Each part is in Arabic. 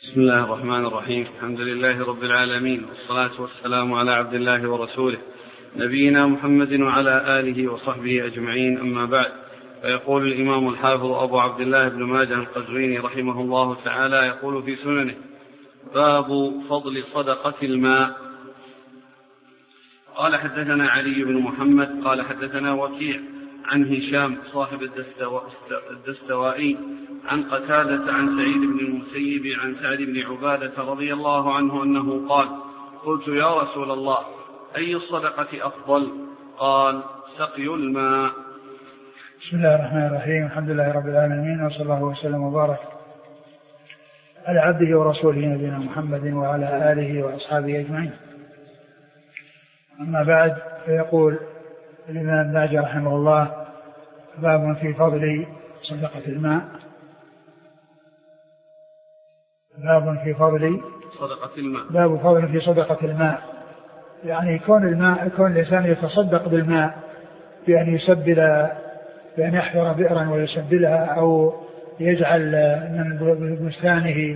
بسم الله الرحمن الرحيم. الحمد لله رب العالمين، والصلاة والسلام على عبد الله ورسوله نبينا محمد وعلى آله وصحبه أجمعين، أما بعد. فيقول الإمام الحافظ أبو عبد الله بن ماجه القزويني رحمه الله تعالى يقول في سننه: باب فضل صدقة الماء. قال حدثنا علي بن محمد قال حدثنا وكيع عن هشام صاحب الدستوائي عن قتادة عن سعيد بن المسيب عن سعد بن عبادة رضي الله عنه أنه قال: قلت يا رسول الله، أي الصدقة أفضل؟ قال: سقي الماء. بسم الله الرحمن الرحيم. الحمد لله رب العالمين، وصلى الله وسلم وبارك على عبده ورسوله نبينا محمد وعلى آله وأصحابه أجمعين. أما بعد، فيقول الإمام ماجه رحمه الله: باب في فضل صدقة الماء. باب فضل في صدقة الماء، يعني كون الإنسان يتصدق بالماء بأن يسبل، بأن يحفر بئرا ويسبلها، أو يجعل من بستانه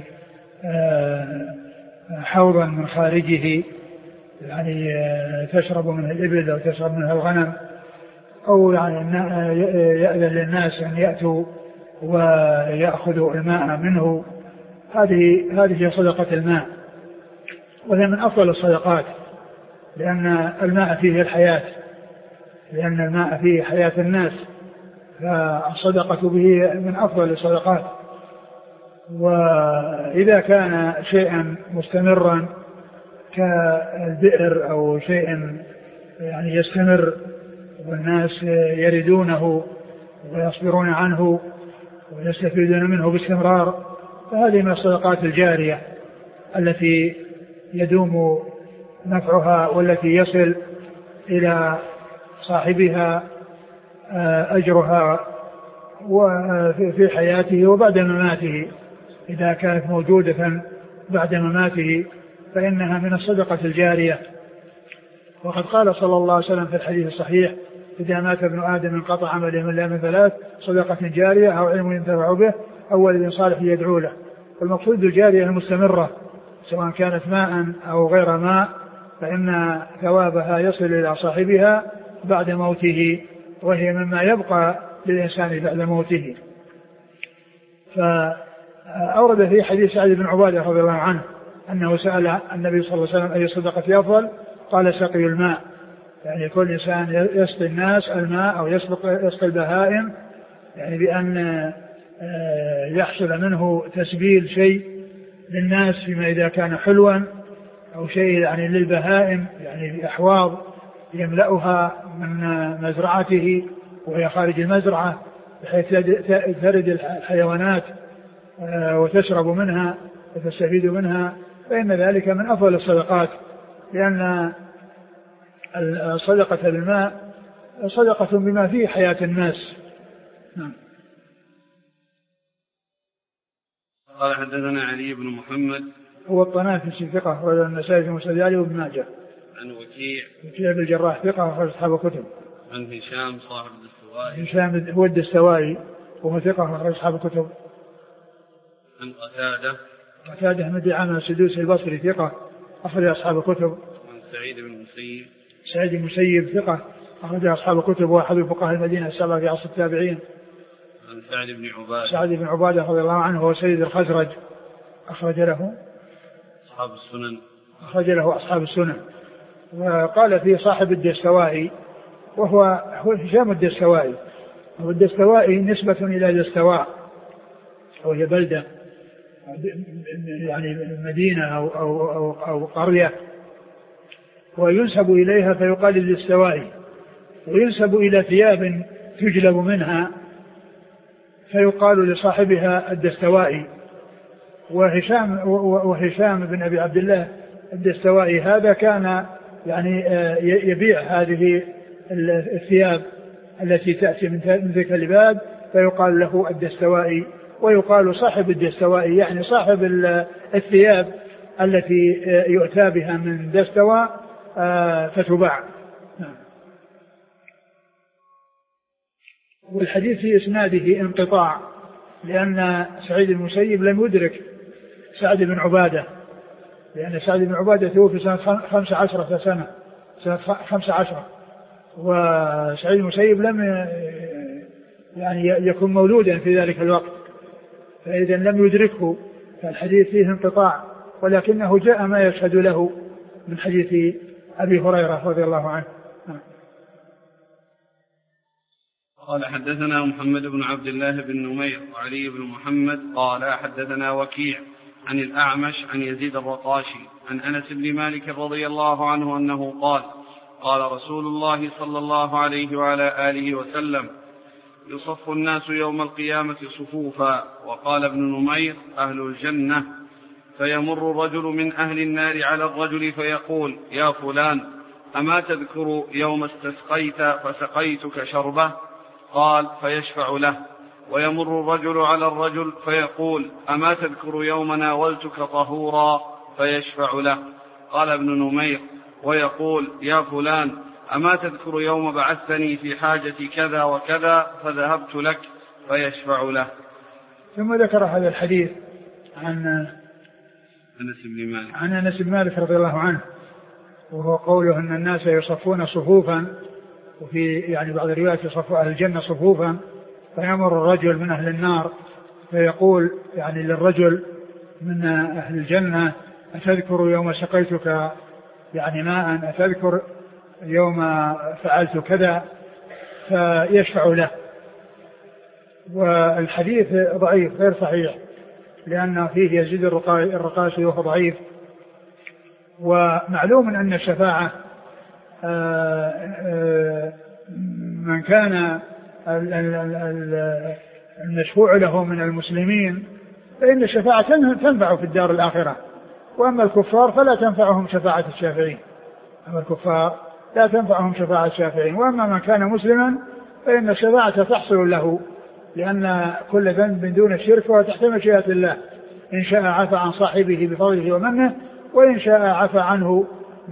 حوضا من خارجه يعني تشرب منه الإبل أو تشرب منه الغنم، أو يعني يأذن للناس أن يأتوا ويأخذوا الماء منه. هذه صدقة الماء، وهي من أفضل الصدقات، لأن الماء فيه الحياة، لأن الماء فيه حياة الناس، فالصدقة به من أفضل الصدقات. وإذا كان شيئا مستمرا كالبئر أو شيء يعني يستمر والناس يردونه ويصبرون عنه ويستفيدون منه باستمرار، فهذه من الصدقات الجارية التي يدوم نفعها، والتي يصل إلى صاحبها أجرها في حياته وبعد مماته. إذا كانت موجودة بعد مماته فإنها من الصدقة الجارية. وقد قال صلى الله عليه وسلم في الحديث الصحيح: إذا مات ابن آدم انقطع عمله من لا من ثلاث: صدقة جارية، أو علم ينتفع به، أو ولد صالح يدعو له. والمقصود الجارية المستمرة، سواء كانت ماء أو غير ماء، فإن ثوابها يصل إلى صاحبها بعد موته، وهي مما يبقى للإنسان بعد موته. فأورد في حديث سعد بن عبادة رضي الله عنه أنه سأل النبي صلى الله عليه وسلم: أي الصدقة أفضل؟ قال: سقي الماء. يعني كل إنسان يسقي الناس الماء أو يسقي البهائم، يعني بأن يحصل منه تسبيل شيء للناس فيما إذا كان حلوا، أو شيء يعني للبهائم، يعني بأحواض يملأها من مزرعته وهي خارج المزرعة، بحيث ترد الحيوانات وتشرب منها وتستفيد منها، فإن ذلك من أفضل الصدقات، لأن الصدقة بالماء صدقة بما فيه حياة الناس. نعم. قال حدثنا علي بن محمد هو الطنافسي ثقة، وهذا النسائي في مسند علي وابن ماجه. عن وكيع بن الجراح ثقة، وأخرج أصحاب الكتب. عن هشام صاحب الدستوائي. هشام هو الدستوائي وهو ثقة، وأخرج أصحاب الكتب. عن قتادة بن دعامة السدوسي البصري ثقة، أخرج أصحاب الكتب. عن سعيد بن المسيب ثقة، أخرج أصحاب الكتب، وأحد فقهاء المدينة السبعة في عصر التابعين. عن سعد بن عبادة رضي الله عنه، هو سيد الخزرج، أخرج له أصحاب السنن. وقال فيه صاحب الدستوائي، وهو هشام الدستوائي. والدستوائي نسبة إلى دستواء، وهي بلدة يعني مدينة أو قرية، وينسب إليها فيقال الدستوائي، وينسب إلى ثياب تجلب منها فيقال لصاحبها الدستوائي. وهشام بن أبي عبد الله الدستوائي هذا كان يعني يبيع هذه الثياب التي تأتي من ذلك البلاد، فيقال له الدستوائي. ويقال صاحب الدستوائي يعني صاحب الثياب التي يؤتى بها من دستوى فتباع. والحديث في إسناده انقطاع، لأن سعيد المسيب لم يدرك سعد بن عبادة، لأن سعد بن عبادة توفي سنة 15 سنة، سنة 15، وسعيد المسيب لم يعني يكون مولودا في ذلك الوقت، فإذا لم يدركه، فالحديث فيه انقطاع، ولكنه جاء ما يشهد له من حديث أبي هريرة رضي الله عنه. قال حدثنا محمد بن عبد الله بن نمير وعلي بن محمد قال حدثنا وكيع عن الأعمش عن يزيد الرقاشي عن أنس بن مالك رضي الله عنه أنه قال قال رسول الله صلى الله عليه وعلى آله وسلم يصف الناس يوم القيامة صفوفا. وقال ابن نمير أهل الجنة، فيمر الرجل من أهل النار على الرجل فيقول يا فلان أما تذكر يوم استسقيت فسقيتك شربة؟ قال فيشفع له. ويمر الرجل على الرجل فيقول أما تذكر يوم ناولتك طهورا؟ فيشفع له. قال ابن نمير ويقول يا فلان أما تذكر يوم بعثتني في حاجة كذا وكذا فذهبت لك؟ فيشفع له. ثم ذكر هذا الحديث عن أنس بن مالك رضي الله عنه، وهو قوله أن الناس يصفون صفوفا، وفي يعني بعض الروايات يصفوا أهل الجنة صفوفا، فيمر الرجل من أهل النار فيقول يعني للرجل من أهل الجنة أتذكر يوم سقيتك يعني ماء؟ أتذكر يوم فعلت كذا؟ فيشفع له. والحديث ضعيف غير صحيح، لأن فيه يزيد الرقاشي وهو ضعيف. ومعلوم أن الشفاعة من كان المشفوع له من المسلمين فإن الشفاعة تنفع في الدار الآخرة، وأما الكفار فلا تنفعهم شفاعة الشافعين. أما الكفار لا تنفعهم شفاعة الشافعين، وأما من كان مسلما فإن الشفاعة تحصل له، لأن كل ذنب دون الشرك هو تحت مشيئة الله، إن شاء عفى عن صاحبه بفضله ومنه، وإن شاء عفى عنه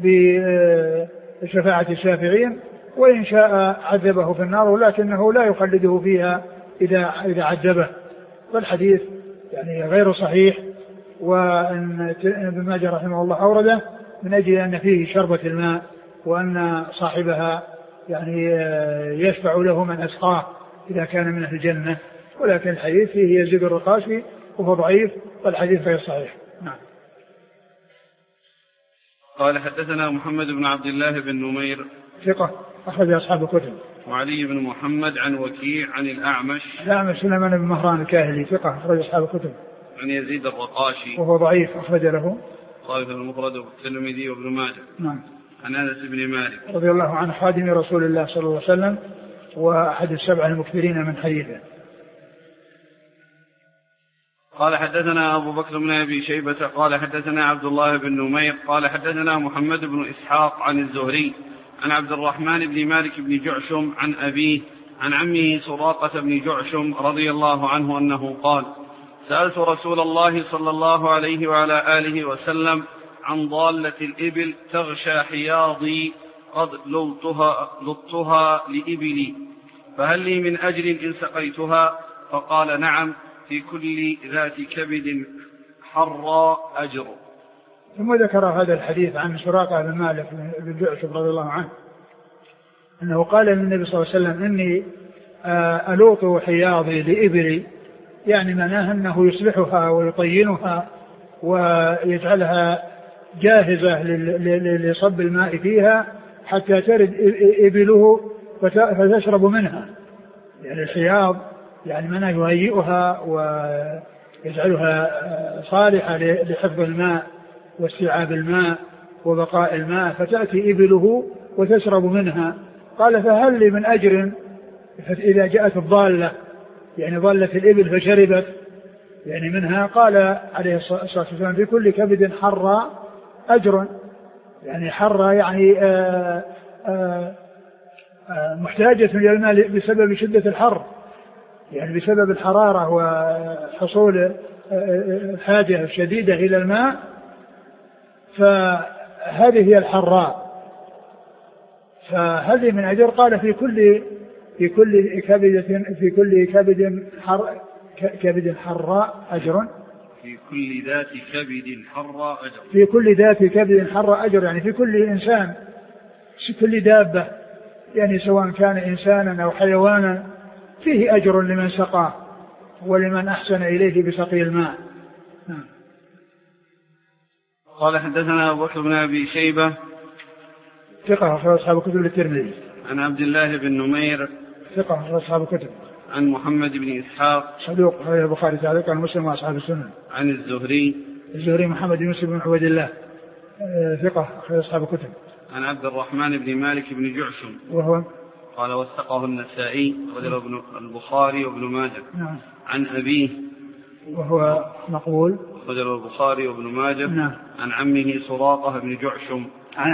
بشفاعة الشافعين، وإن شاء عذبه في النار، ولكنه لا يخلده فيها إذا عذبه. فالحديث يعني غير صحيح، وأن ابن ماجه رحمه الله أورده من أجل أن فيه شربة الماء، وأن صاحبها يعني يشفع له من أسقاه إذا كان من أهل الجنة، ولكن الحديث فيه يزيد الرقاشي وهو ضعيف، فالحديث غير صحيح. نعم. قال حدثنا محمد بن عبد الله بن نمير ثقة أخرج أصحاب الكتب. وعلي بن محمد عن وكيع عن الأعمش سليمان بن مهران الكاهلي ثقة أخرج أصحاب الكتب. عن يزيد الرقاشي وهو ضعيف أخرج له البخاري المفرد والترمذي وابن ماجه. نعم. عن أنس بن مالك رضي الله عنه خادم رسول الله صلى الله عليه وسلم، وأحد السبع المكثرين من حديثه. قال حدثنا أبو بكر بن أبي شيبة قال حدثنا عبد الله بن نمير قال حدثنا محمد بن إسحاق عن الزهري عن عبد الرحمن بن مالك بن جعشم عن أبيه عن عمه سراقة بن جعشم رضي الله عنه أنه قال سألت رسول الله صلى الله عليه وعلى آله وسلم عن ضالة الإبل تغشى حياضي قد لطها لإبلي فهل لي من أجر إن سقيتها؟ فقال نعم، في كل ذات كبد حرى أجر. ثم ذكر هذا الحديث عن سراقة بن مالك بن جعشم رضي الله عنه أنه قال للنبي صلى الله عليه وسلم إني ألوط حياضي لإبلي، يعني معناه أنه يصلحها ويطينها ويجعلها جاهزة لصب الماء فيها حتى ترد إبله فتشرب منها. يعني الحياض يعني معناه يهيئها ويجعلها صالحة لحفظ الماء واستيعاب الماء وبقاء الماء، فتأتي إبله وتشرب منها. قال فهل لي من أجر إذا جاءت الضالة، يعني ضالة الإبل فشربت يعني منها؟ قال عليه الصلاة والسلام في كل كبد حرى أجر. يعني حرى يعني محتاجة إلى الماء بسبب شدة الحر، يعني بسبب الحرارة وحصول الحاجة الشديدة إلى الماء، فهذه هي الحراء. فهذه من أجر. قال في كل كبد حراء أجر، في كل ذات كبد حر أجر. في كل ذات كبد حر أجر، يعني في كل إنسان، في كل دابة، يعني سواء كان إنسانا أو حيوانا، فيه أجر لمن سقاه ولمن أحسن إليه بسقي الماء. قال حدثنا أبو بكر بن أبي شيبة ثقة أخرج أصحاب كتب الترمذي. عن عبد الله بن نمير ثقة أخرج أصحاب كتب. عن محمد بن إسحاق صدوق أخرج البخاري تعليقا عن مسلم وأصحاب السنن. عن الزهري محمد بن يوسف بن عبيد الله ثقة أخرج أصحاب كتب. عن عبد الرحمن بن مالك بن جعشم وهو قال وثقه النسائي وذكر البخاري وابن ماجه. نعم. عن أبيه وهو مقبول وذكر البخاري وابن ماجه. نعم. عن عمه سراقة بن جعشم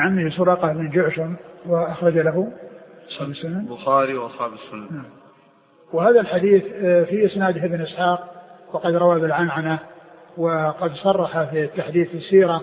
وأخرج له أصحاب السنن البخاري وأصحاب السنن. نعم. وهذا الحديث في إسناده ابن إسحاق، وقد روى بالعنعنة، وقد صرح في تحديث السيرة،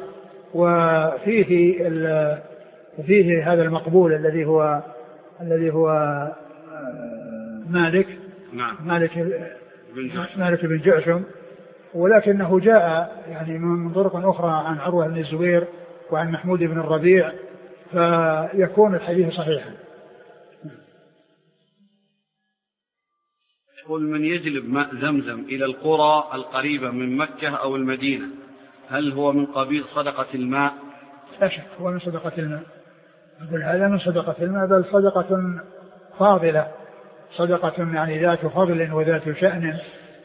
وفيه هذا المقبول الذي هو مالك. نعم. مالك بن جعشم، ولكنه جاء يعني من طرق أخرى عن عروة بن الزبير وعن محمود بن الربيع، فيكون الحديث صحيحا. يقول من يجلب ماء زمزم إلى القرى القريبة من مكة أو المدينة، هل هو من قبيل صدقة الماء؟ لا شك هو من صدقة الماء. أقول هذا من صدقة الماء، بل صدقة فاضلة، صدقة يعني ذات فضل وذات شأن.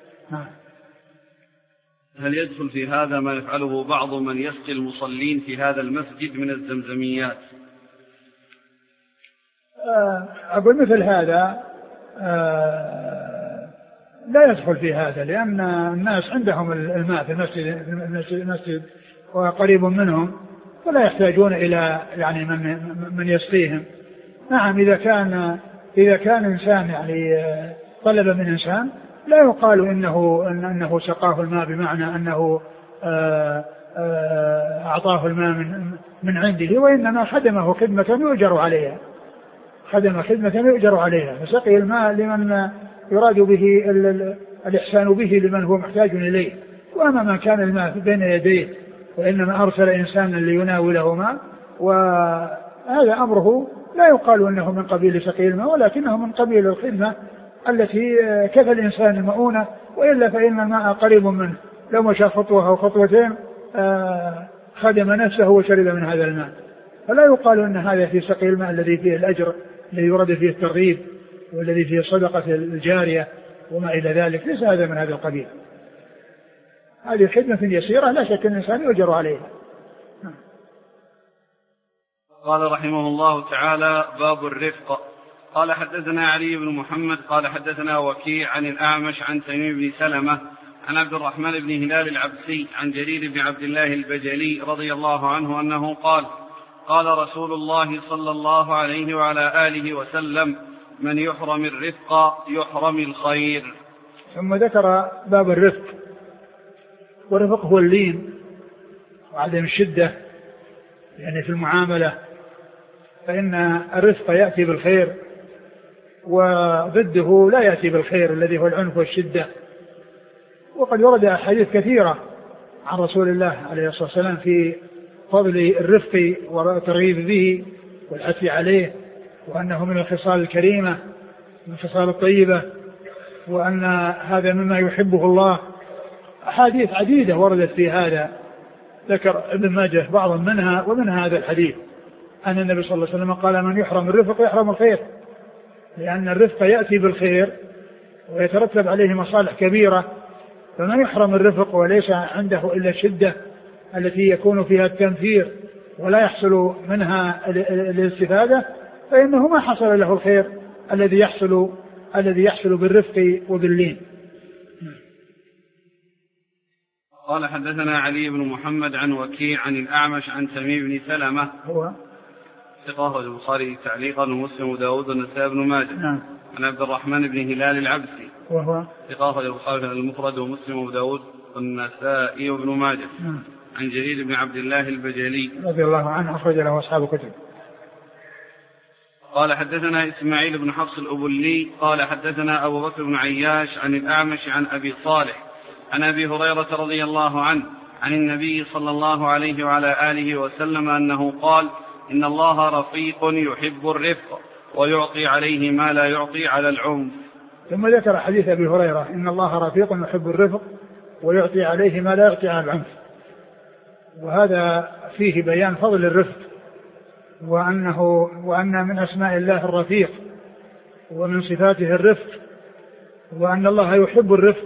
هل يدخل في هذا ما يفعله بعض من يسقي المصلين في هذا المسجد من الزمزميات؟ أقول مثل هذا لا يدخل في هذا، لأن الناس عندهم الماء في المسجد وقريب منهم، ولا يحتاجون إلى يعني من يسقيهم. نعم، إذا كان إنسان يعني طلب من إنسان، لا يقال إنه سقاه الماء بمعنى أنه أعطاه الماء من عنده، وإنما خدمه خدمة يؤجر عليها، فسقي الماء لمن يراد به الإحسان به لمن هو محتاج إليه. وأما ما كان الماء بين يديه وإنما أرسل إنسانا ليناوله ماء، وهذا أمره لا يقال أنه من قبيل سقي الماء، ولكنه من قبيل الخدمة التي كفى الإنسان المؤونة، وإلا فإن الماء قريب منه، لو مشى خطوة أو خطوتين خدم نفسه وشرب من هذا الماء. فلا يقال أن هذا في سقي الماء الذي فيه الأجر، الذي يرد فيه الترغيب، والذي فيه صدقة الجارية وما إلى ذلك، ليس هذا من هذا القبيل. هذه خدمة يسيرة لا شك أن الإنسان يؤجر عليها. قال رحمه الله تعالى: باب الرفق. قال حدثنا علي بن محمد قال حدثنا وكيع عن الأعمش عن تميم بن سلمة عن عبد الرحمن بن هلال العبسي عن جرير بن عبد الله البجلي رضي الله عنه أنه قال: قال رسول الله صلى الله عليه وعلى آله وسلم: من يحرم الرفق يحرم الخير. ثم ذكر باب الرفق، والرفق هو اللين وعدم الشدة يعني في المعاملة، فإن الرفق يأتي بالخير وضده لا يأتي بالخير الذي هو العنف والشدة. وقد ورد أحاديث كثيرة عن رسول الله عليه الصلاة والسلام في فضل الرفق والترغيب به والحث عليه، وأنه من الخصال الكريمة من الخصال الطيبة، وأن هذا مما يحبه الله. أحاديث عديدة وردت في هذا، ذكر ابن ماجه بعضا منها، ومنها هذا الحديث أن النبي صلى الله عليه وسلم قال: من يحرم الرفق يحرم الخير، لأن الرفق يأتي بالخير ويترتب عليه مصالح كبيرة، فمن يحرم الرفق وليس عنده إلا الشدة التي يكون فيها التنفير ولا يحصل منها الاستفادة، فإنه ما حصل له الخير الذي يحصل بالرفق وباللين. قال حدثنا علي بن محمد عن وكيع عن الأعمش عن تميم بن سلمة هو ثقة البخاري تعليقا ومسلم وداود والنسائي بن ماجه. نعم. عن عبد الرحمن بن هلال العبسي وهو ثقة البخاري المفرد ومسلم وداود والنسائي بن ماجه. نعم. عن جرير بن عبد الله البجلي رضي الله عنه أخرج له أصحاب كتب. قال حدثنا إسماعيل بن حفص الأبلي قال حدثنا أبو بكر بن عياش عن الأعمش عن أبي صالح عن أبي هريرة رضي الله عنه عن النبي صلى الله عليه وعلى آله وسلم أنه قال: إن الله رفيق يحب الرفق ويعطي عليه ما لا يعطي على العنف. ثم ذكر حديث أبي هريرة: إن الله رفيق يحب الرفق ويعطي عليه ما لا يعطي على العنف. وهذا فيه بيان فضل الرفق، وأن من أسماء الله الرفيق ومن صفاته الرفق، وأن الله يحب الرفق،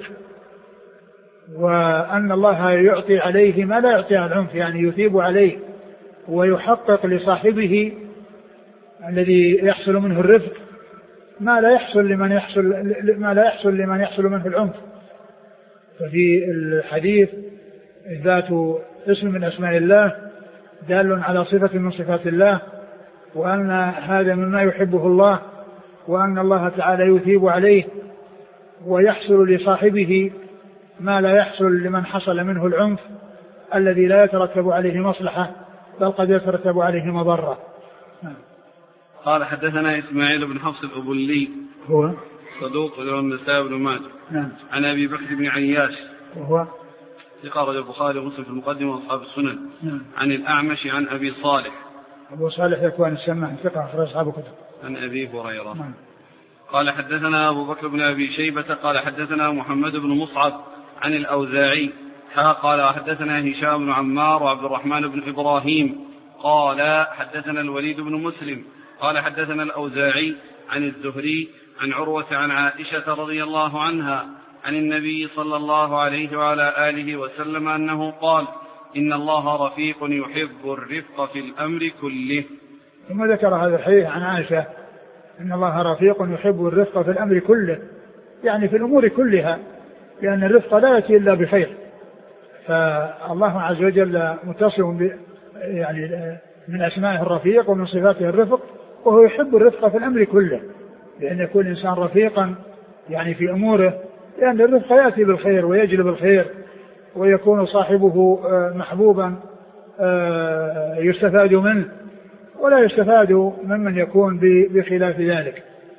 وأن الله يعطي عليه ما لا يعطي على العنف، يعني يثيب عليه ويحقق لصاحبه الذي يحصل منه الرفق ما لا يحصل لمن يحصل منه العنف. ففي الحديث إثبات اسم من أسماء الله دال على صفة من صفات الله، وأن هذا مما يحبه الله، وأن الله تعالى يثيب عليه ويحصل لصاحبه ما لا يحصل لمن حصل منه العنف الذي لا يترتب عليه مصلحة بل قد يترتب عليه مضرة. قال: حدثنا إسماعيل بن حفص الأبلي هو صدوق له النسائي بن ماجه. عن أبي بكر بن عياش وهو ثقة رجل البخاري ومسلم في المقدمة وأصحاب السنن. عن الأعمش عن أبي صالح. أبو صالح ذكوان السماع ثقة أخرج أصحاب الكتب. عن أبي هريرة. قال: حدثنا أبو بكر بن أبي شيبة قال حدثنا محمد بن مصعب عن الأوزاعي قال حدثنا هشام بن عمار وعبد الرحمن بن إبراهيم قال حدثنا الوليد بن مسلم قال حدثنا الأوزاعي عن الزهري عن عروة عن عائشة رضي الله عنها عن النبي صلى الله عليه وعلى آله وسلم أنه قال: إن الله رفيق يحب الرفق في الأمر كله. ثم ذكر هذا الحديث عن عائشة: إن الله رفيق يحب الرفق في الأمر كله، يعني في الأمور كلها، لأن الرفق لا يأتي إلا بخير. فالله عز وجل متصف يعني من أسمائه الرفيق ومن صفاته الرفق، وهو يحب الرفق في الأمر كله، لأن يكون الإنسان رفيقا يعني في أموره، لأن الرفق يأتي بالخير ويجلب الخير، ويكون صاحبه محبوبا يستفاد منه، ولا يستفاد ممن يكون بخلاف ذلك.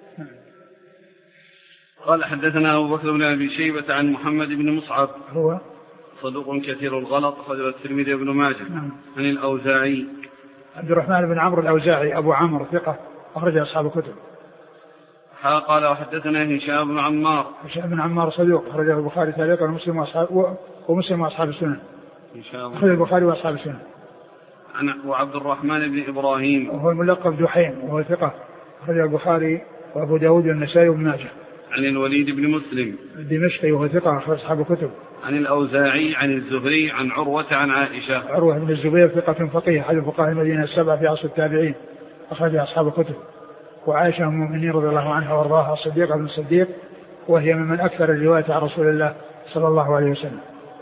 قال: حدثنا أبو بكر بن أبي شيبة عن محمد بن مصعب هو صدوق كثير الغلط أخرج الترمذي وابن ماجه. عن الأوزاعي عبد الرحمن بن عمرو الأوزاعي أبو عمرو ثقة أخرج أصحاب الكتب. قال: وحدثنا هشام بن عمار. هشام بن عمار صدوق أخرجه البخاري تعليقا ومسلم وأصحاب السنن. أخرج البخاري وأصحاب السنن. وعبد الرحمن بن إبراهيم وهو الملقب دحيم وهو ثقة أخرج البخاري وأبو داود والنسائي وابن ماجه. عن الوليد بن مسلم الدمشقي وهو ثقة أخرج أصحاب الكتب. عن الأوزاعي عن الزهري عن عروة عن عائشة. عروة بن الزبير ثقة فقيه أحد فقهاء المدينة السبعة في عصر التابعين أخرج أصحاب الكتب. وعائشة أم المؤمنين رضي الله عنها وارضاها الصديقة بن الصديق، وهي ممن أكثر الرواية عن رسول الله صلى الله عليه وسلم.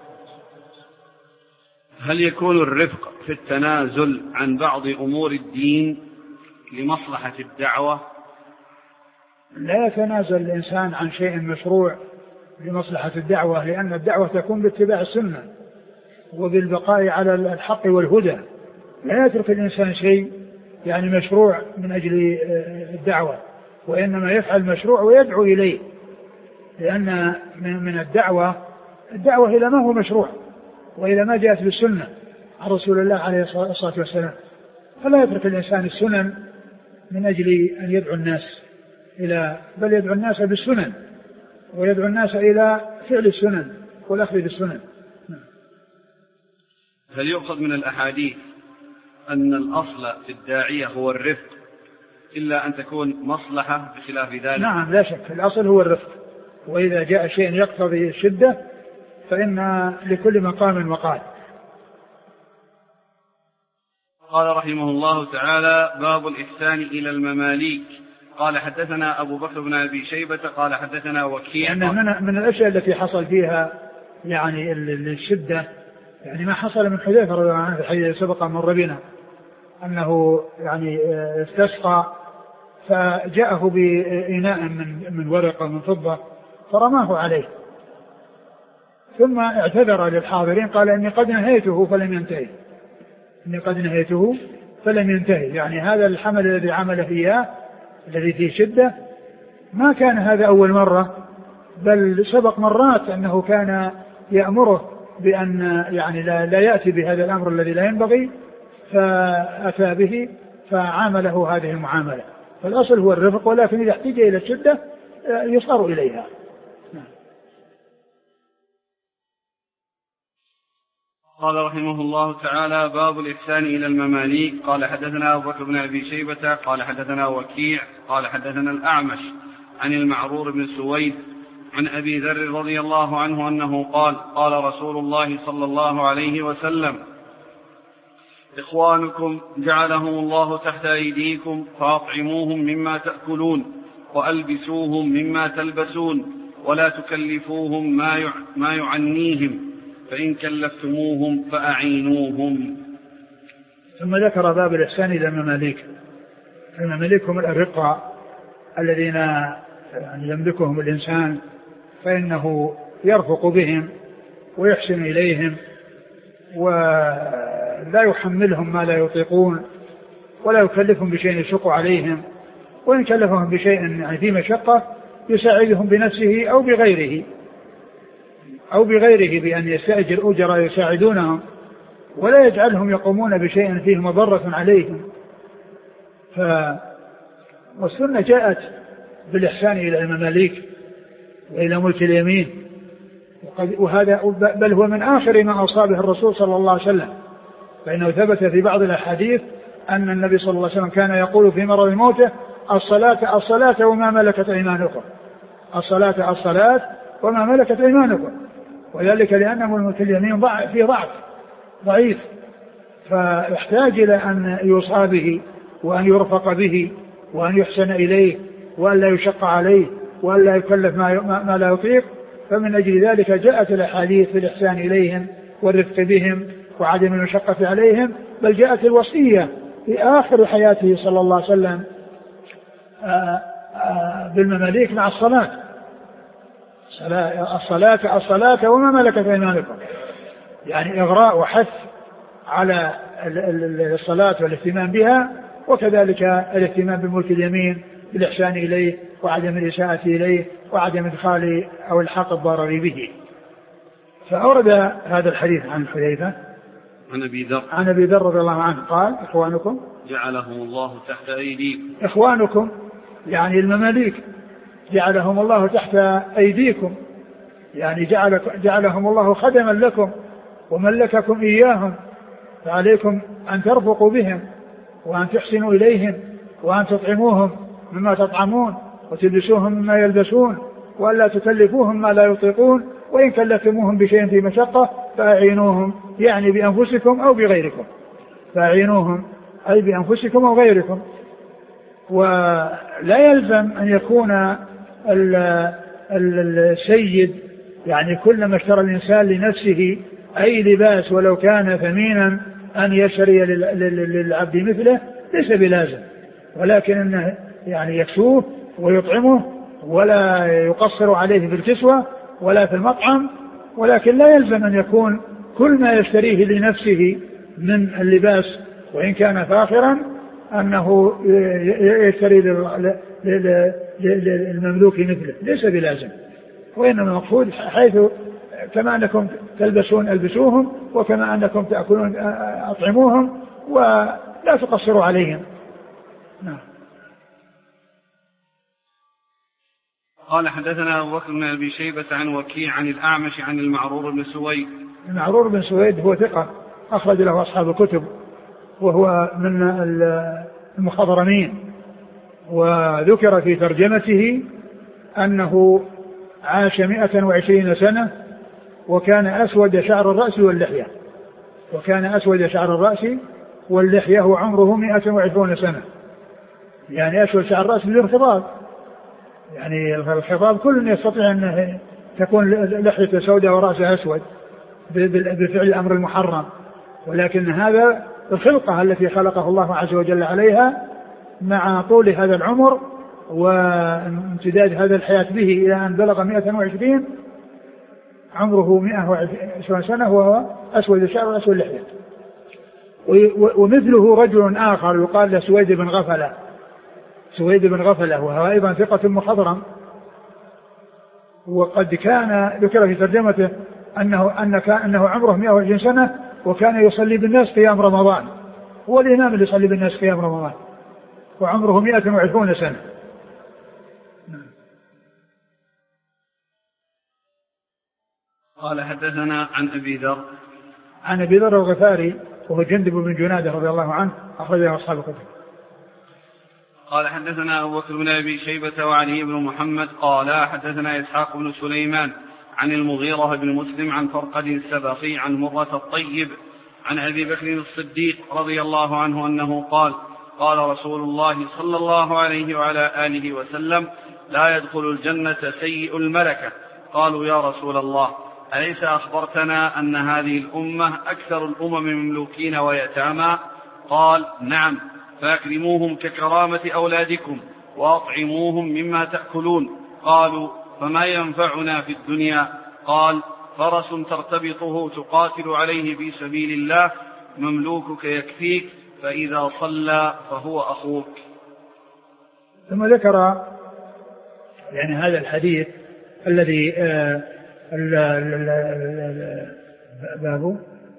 هل يكون الرفق في التنازل عن بعض أمور الدين لمصلحة الدعوة؟ لا يتنازل الإنسان عن شيء مشروع لمصلحة الدعوة، لأن الدعوة تكون باتباع السنة وبالبقاء على الحق والهدى. لا يترك الإنسان شيء يعني مشروع من أجل الدعوة، وإنما يفعل مشروع ويدعو إليه، لأن من الدعوة إلى ما هو مشروع وإلى ما جاءت بالسنة عن رسول الله عليه الصلاة والسلام. فلا يترك الإنسان السنن من أجل أن يدعو الناس بل يدعو الناس بالسنن، ويدعو الناس إلى فعل السنن والأخذ بالسنن. هل يؤخذ من الأحاديث أن الأصل في الداعية هو الرفق إلا أن تكون مصلحة بخلاف ذلك؟ نعم لا شك، الأصل هو الرفق، وإذا جاء شيء يقتضي الشدة فإن لكل مقام مقال. قال رحمه الله تعالى: باب الإحسان إلى المماليك. قال: حدثنا أبو بكر بن أبي شيبة قال حدثنا وكيع. يعني من الأشياء التي حصل فيها يعني الشدة، يعني ما حصل من حذيفة رضي الله عنه في الحديث سبق مر بنا أنه يعني استسقى فجاءه بإناء من ورقة من فضة فرماه عليه، ثم اعتذر للحاضرين قال: إني قد نهيته فلم ينتهي. يعني هذا الحمل الذي عمل فيه الذي فيه شدة ما كان هذا أول مرة، بل سبق مرات أنه كان يأمره بأن يعني لا يأتي بهذا الأمر الذي لا ينبغي، فأتى به فعامله هذه المعاملة. فالأصل هو الرفق، ولكن إذا احتاج إلى الشدة يصار إليها. قال رحمه الله تعالى: باب الإحسان إلى المماليك. قال حدثنا أبو بكر بن أبي شيبة قال حدثنا وكيع قال حدثنا الأعمش عن المعرور بن سويد عن أبي ذر رضي الله عنه أنه قال: قال رسول الله صلى الله عليه وسلم: إخوانكم جعلهم الله تحت أيديكم فأطعموهم مما تأكلون وألبسوهم مما تلبسون ولا تكلفوهم ما يعنيهم، فإن كلفتموهم فأعينوهم. ثم ذكر باب الإحسان إلى المماليك. المماليك هم الرقاء الذين يملكهم الإنسان، فإنه يرفق بهم ويحسن إليهم ولا يحملهم ما لا يطيقون ولا يكلفهم بشيء يشق عليهم، وإن كلفهم بشيء يعني في مشقة يساعدهم بنفسه أو بغيره بأن يستأجر أجراء يساعدونهم، ولا يجعلهم يقومون بشيء فيه مضرة عليهم. والسنة جاءت بالإحسان إلى المماليك وإلى ملك اليمين، وهذا بل هو من آخر ما أصابه الرسول صلى الله عليه وسلم، فإنه ثبت في بعض الأحاديث أن النبي صلى الله عليه وسلم كان يقول في مرض موته: الصلاة الصلاة وما ملكت أيمانكم، الصلاة الصلاة وما ملكت أيمانكم. وذلك لأن ملك اليمين فيه ضعيف، فيحتاج إلى أن يوصى به وأن يرفق به وأن يحسن إليه وأن لا يشق عليه وأن لا يكلف ما لا يطيق. فمن أجل ذلك جاءت الأحاديث في الإحسان إليهم والرفق بهم وعدم المشقة عليهم، بل جاءت الوصية في آخر حياته صلى الله عليه وسلم بالمماليك مع الصلاة وما ملكت أيمانكم، يعني إغراء وحث على الصلاة والاهتمام بها، وكذلك الاهتمام بملك اليمين بالإحسان إليه وعدم الإساءة إليه وعدم إدخال أو الحاق الضرر به. فأورد هذا الحديث عن حذيفة عن أبي ذر رضي الله عنه قال: إخوانكم جعلهم الله تحت أيديكم. إخوانكم يعني المماليك جعلهم الله تحت أيديكم، يعني جعلهم الله خدما لكم وملككم إياهم، فعليكم أن ترفقوا بهم وأن تحسنوا إليهم وأن تطعموهم مما تطعمون وتلبسوهم مما يلبسون وألا تكلفوهم ما لا يطيقون، وإن كلفتموهم بشيء في مشقة فأعينوهم، يعني بأنفسكم أو بغيركم، فأعينوهم أي بأنفسكم أو غيركم. ولا يلزم أن يكون السيد يعني كلما اشترى الإنسان لنفسه أي لباس ولو كان ثمينا أن يشتري للعبد مثله، ليس بلازم، ولكن أنه يعني يكسوه ويطعمه ولا يقصر عليه في الكسوة ولا في المطعم، ولكن لا يلزم أن يكون كل ما يشتريه لنفسه من اللباس وإن كان فاخرا أنه يشتري للمملوك مثله، ليس بلازم. وإنما المقصود حيث كما أنكم تلبسون ألبسوهم وكما أنكم تأكلون أطعموهم ولا تقصروا عليهم. نعم. قال حدثنا أبو بكر بن أبي شيبة عن وكيع عن الأعمش عن المعرور بن سويد. المعرور بن سويد هو ثقة أخرج له أصحاب الكتب، وهو من المخضرمين، وذكر في ترجمته أنه عاش 120 سنة وكان أسود شعر الرأس واللحية وعمره 120 سنة، يعني أسود شعر الرأس بالانخضاب، يعني الخضاب كل يستطيع أن تكون لحية سوداء ورأسه أسود بفعل الأمر المحرم، ولكن هذا الخلقة التي خلقه الله عز وجل عليها مع طول هذا العمر وامتداد هذا الحياة به إلى أن بلغ 120 عمره 120 سنة وهو أسود الشعر وأسود اللحية. ومثله رجل آخر يقال له سويد بن غفلة وهو أيضا ثقة مخضرم، وقد كان ذكر في ترجمته أنه عمره 120 سنة وكان يصلي بالناس قيام رمضان، هو الإمام اللي يصلي بالناس قيام رمضان وعمره 120 سنة. قال حدثنا عن أبي ذر الغفاري وهو جندب بن جنادة رضي الله عنه أخرجه أصحاب الكتب. قال حدثنا أبو بكر بن أبي شيبة وعلي بن محمد قال حدثنا إسحاق بن سليمان عن المغيرة بن مسلم عن فرقد السبخي عن مرة الطيب عن أبي بكر الصديق رضي الله عنه أنه قال قال رسول الله صلى الله عليه وعلى آله وسلم لا يدخل الجنة سيء الملكة. قالوا يا رسول الله أليس أخبرتنا أن هذه الأمة أكثر الأمم مملوكين ويتامى؟ قال نعم، فأكرموهم ككرامة أولادكم وأطعموهم مما تأكلون. قالوا فما ينفعنا في الدنيا؟ قال فرس ترتبطه تقاتل عليه في سبيل الله مملوكك يكفيك فإذا صلى فهو أخوك. ثم ذكر يعني هذا الحديث الذي بابه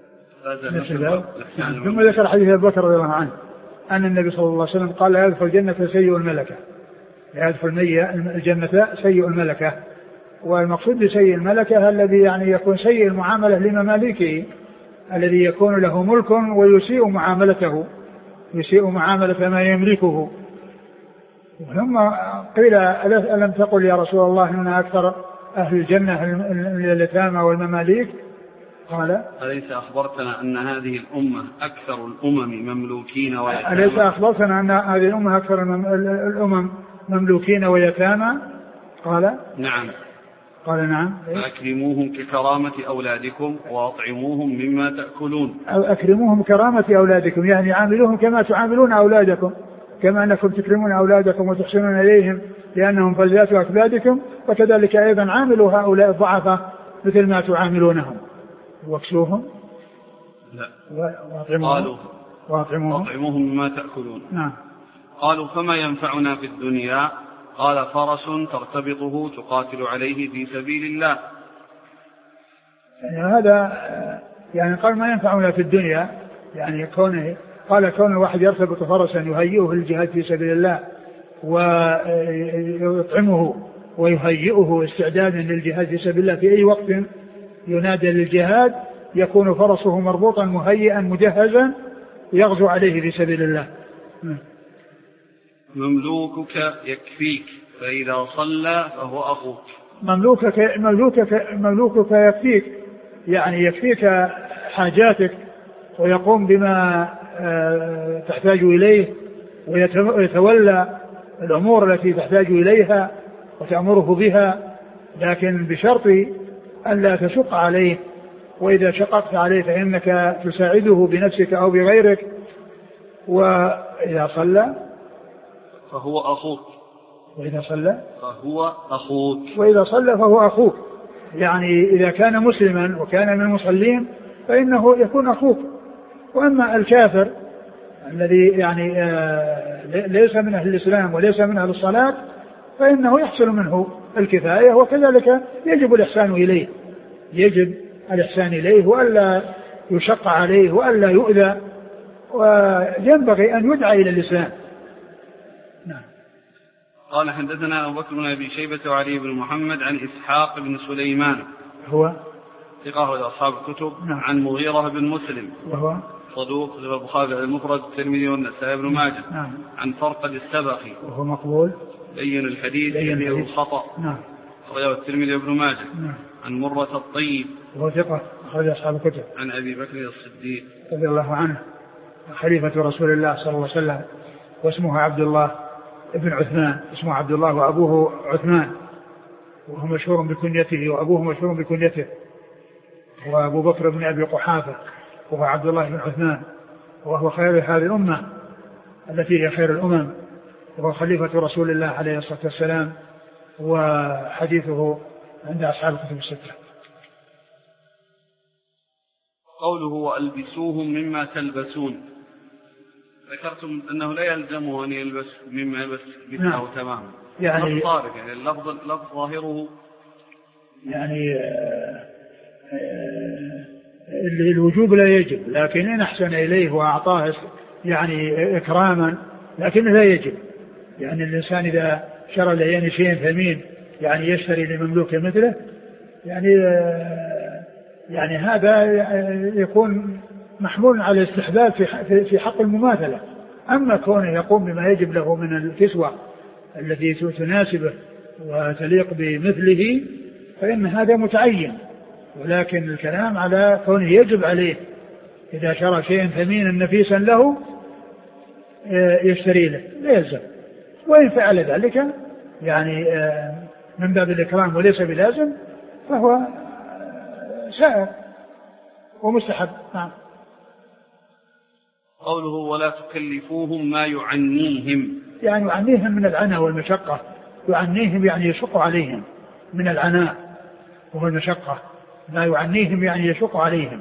ثم ذكر حديث أبي بكر رضي الله عنه أن النبي صلى الله عليه وسلم قال لا يدخل الجنة سيء الملكة، لا يدخل الجنة سيء الملكة. والمقصود بسيء الملكة الذي يعني يكون سيء المعاملة لمماليكه، الذي يكون له ملك ويسيء معاملته، يسيء معاملة ما يملكه. ثم قيل ألم تقل يا رسول الله إن أكثر أهل الجنة من اليتامى والمماليك؟ قال أليس أخبرتنا أن هذه الأمة أكثر الأمم مملوكين ويتامى؟ أليس أخبرتنا أن هذه الأمة أكثر الأمم مملوكين ويتامى؟ قال نعم. قال نعم. فأكرموهم ككرامة أولادكم وأطعموهم مما تأكلون. أكرموهم كرامة أولادكم يعني عاملوهم كما تعاملون أولادكم، كما أنكم تكرمون أولادكم وتحسنون إليهم لأنهم فلذات أكبادكم، وكذلك أيضا عاملوا هؤلاء الضعفاء مثل ما تعاملونهم. واكسوهم لا وأطعموهم مما تأكلون. نعم. قالوا فما ينفعنا في الدنيا؟ قال فرس ترتبطه تقاتل عليه في سبيل الله. يعني هذا يعني قال ما ينفعنا في الدنيا، يعني كون الواحد يرتبط فرسا يهيئه للجهاد في سبيل الله ويطعمه ويهيئه استعدادا للجهاد في سبيل الله في أي وقت ينادى للجهاد يكون فرسه مربوطا مهيئا مجهزا يغزو عليه في سبيل الله. مملوكك يكفيك فإذا صلى فهو أخوك. مملوكك يكفيك يعني يكفيك حاجاتك ويقوم بما تحتاج إليه ويتولى الأمور التي تحتاج إليها وتأمره بها، لكن بشرط أن لا تشق عليه، وإذا شققت عليه فإنك تساعده بنفسك أو بغيرك. وإذا صلى فهو أخوك. وإذا صلى فهو أخوك يعني إذا كان مسلما وكان من المصلين فإنه يكون أخوك. وأما الكافر الذي يعني ليس من أهل الإسلام وليس من أهل الصلاة فإنه يحصل منه الكفاية، وكذلك يجب الإحسان إليه وألا يشق عليه وألا يؤذى، وينبغي أن يدعى إلى الإسلام. نعم. قال حدثنا أبو بكر بن أبي شيبة وعلي بن محمد عن إسحاق بن سليمان هو ثقة أصحاب الكتب. نعم. عن مغيرة بن مسلم وهو صدوق البخاري المفرد الترمذي والنسائي بن ماجه. نعم. عن فرقد السبخي وهو مقبول لين الحديث كثير الخطأ. نعم. أخرجه الترمذي وابن ماجه. نعم. عن مرة الطيب وهو ثقة أخرج أصحاب الكتب. عن أبي بكر الصديق رضي الله عنه خليفة رسول الله صلى الله عليه وسلم، واسمه عبد الله ابن عثمان، اسمه عبد الله وأبوه عثمان، وهو مشهور بكنيته وأبوه مشهور بكنيته، وأبو بكر بن أبي قحافة وهو عبد الله بن عثمان، وهو خير هذه الأمة التي هي خير الأمم، وهو خليفة رسول الله عليه الصلاة والسلام، وحديثه عند أصحاب الكتب الستة. قوله وألبسوهم مما تلبسون، ذكرتم أنه لا يلزمه أن يلبس مما يلبس مثله تماما، يعني صارف يعني اللفظ ظاهره يعني الوجوب لا يجب، لكن إن أحسن إليه وأعطاه يعني إكراما لكنه لا يجب. يعني الإنسان إذا شرى له شيء ثمين يعني يشتري لمملوك مثله يعني هذا يكون محمول على الاستحباب في حق المماثلة. أما كونه يقوم بما يجب له من الكسوة التي تناسبه وتليق بمثله فإن هذا متعين، ولكن الكلام على كونه يجب عليه إذا شرى شيئا ثمينا نفيسا له يشتري له لا يلزم. وإن فعل ذلك يعني من باب الإكرام وليس بلازم فهو سائر ومستحب. نعم. قوله ولا تكلفوهم ما يعنيهم، يعني يعنيهم من العناء والمشقة، يعنيهم يعني يشق عليهم من العناء والمشقة، ما يعنيهم يعني يشق عليهم.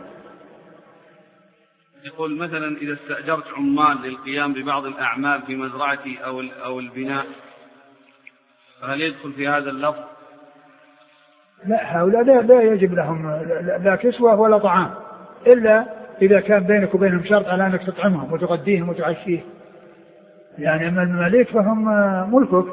يقول مثلا إذا استأجرت عمال للقيام ببعض الأعمال في مزرعتي أو البناء فهل يدخل في هذا اللفظ؟ لا، هؤلاء لا يجب لهم لا كسوة ولا طعام إلا إذا كان بينك وبينهم شرط على أنك تطعمهم وتغديهم وتعشيهم. يعني أما المماليك فهم ملكك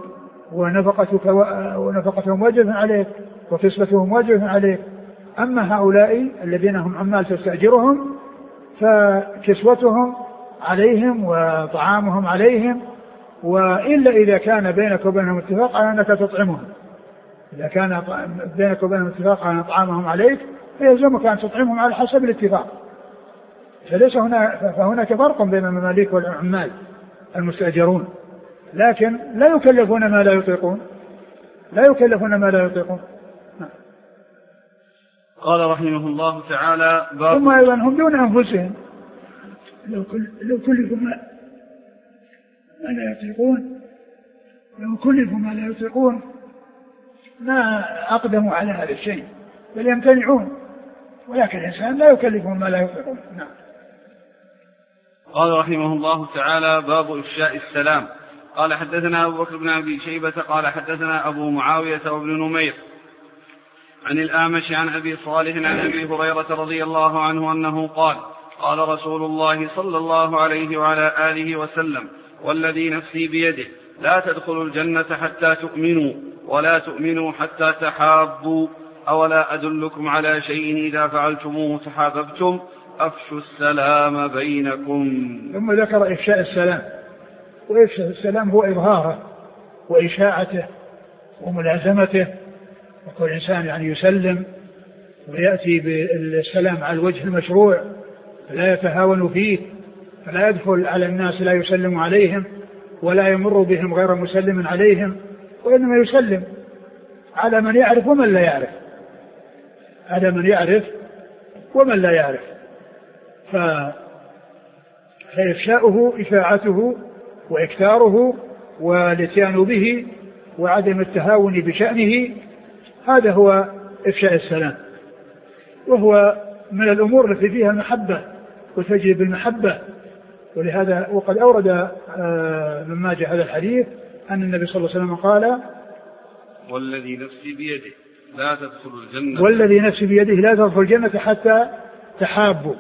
ونفقتهم واجب عليك وكسوتهم واجب عليك. أما هؤلاء الذين هم عمال تستأجرهم فكسوتهم عليهم وطعامهم عليهم، وإلا إذا كان بينك وبينهم اتفاق على أنك تطعمهم. إذا كان بينك وبينهم اتفاق على طعامهم عليك فيلزمك أن تطعمهم على حسب الاتفاق. فهناك فرق بين المماليك والعمال المستأجرون، لكن لا يكلفون ما لا يطيقون. قال رحمه الله تعالى ثم أيضا هم دون أنفسهم لو كلفوا ما لا يطيقون ما أقدموا على هذا الشيء بل يمتنعون، ولكن الإنسان لا يكلفهم ما لا يطيقون. نعم. قال رحمه الله تعالى باب إفشاء السلام. قال حدثنا أبو بكر بن أبي شيبة قال حدثنا أبو معاوية وابن نمير عن الأعمش عن أبي صالح عن أبي هريرة رضي الله عنه أنه قال قال رسول الله صلى الله عليه وعلى آله وسلم والذي نفسي بيده لا تدخلوا الجنة حتى تؤمنوا ولا تؤمنوا حتى تحابوا أولا أدلكم على شيء إذا فعلتموه تحاببتم أفشوا السلام بينكم. ثم ذكر إفشاء السلام، وإفشاء السلام هو إظهاره وإشاعته وملازمته، يكون الإنسان يعني يسلم ويأتي بالسلام على الوجه المشروع فلا يتهاون فيه، فلا يدخل على الناس لا يسلم عليهم ولا يمر بهم غير مسلم عليهم، وإنما يسلم على من يعرف ومن لا يعرف، ومن لا يعرف. فإفشاؤه إشاعته وإكثاره والاتيان به وعدم التهاون بشأنه، هذا هو إفشاء السلام، وهو من الأمور التي فيها المحبة وتجلب المحبة. ولهذا وقد أورد مما جاء هذا الحديث أن النبي صلى الله عليه وسلم قال والذي نفسي بيده لا تدخل الجنة حتى تحابوا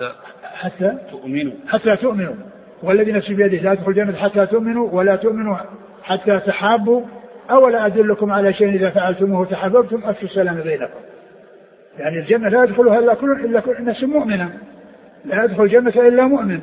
حتى تؤمنوا والذي نفسي بيده لا تدخل الجنة حتى تؤمنوا ولا تؤمنوا حتى تحابوا أولا أدلكم على شيء إذا فعلتموه تحاببتم أفشوا السلام بينكم. يعني الجنة لا يدخلها إلا كل نفس مؤمنة، لا يدخل الجنة إلا مؤمن.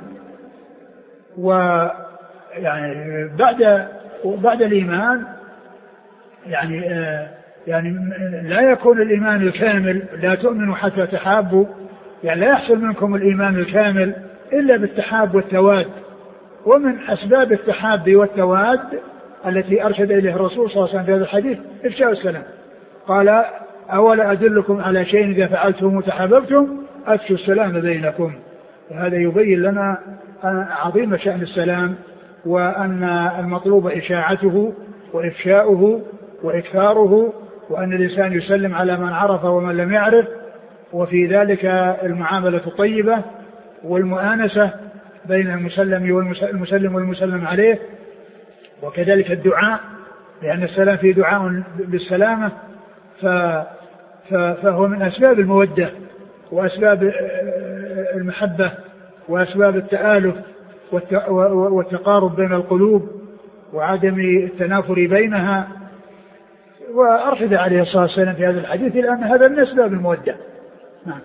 ويعني بعد الإيمان يعني لا يكون الإيمان الكامل لا تؤمنوا حتى تحابوا، يعني لا يحصل منكم الإيمان الكامل إلا بالتحاب والتواد. ومن أسباب التحاب والتواد التي أرشد إليه الرسول صلى الله عليه وسلم في هذا الحديث إفشاء السلام. قال أولا أدلكم على شيء إذا فعلتم تحاببتم أفشوا السلام بينكم. وهذا يبين لنا عظيم شأن السلام، وأن المطلوب إشاعته وإفشاؤه وإكثاره، وأن الإنسان يسلم على من عرف ومن لم يعرف، وفي ذلك المعاملة الطيبة والمؤانسة بين المسلم والمسلم عليه، وكذلك الدعاء، لأن السلام فيه دعاء بالسلامة، فهو من أسباب المودة وأسباب المحبة وأسباب التآلف والتقارب بين القلوب وعدم التنافر بينها. وأرشد عليه الصلاة والسلام في هذا الحديث لأن هذا من أسباب المودة. نعم.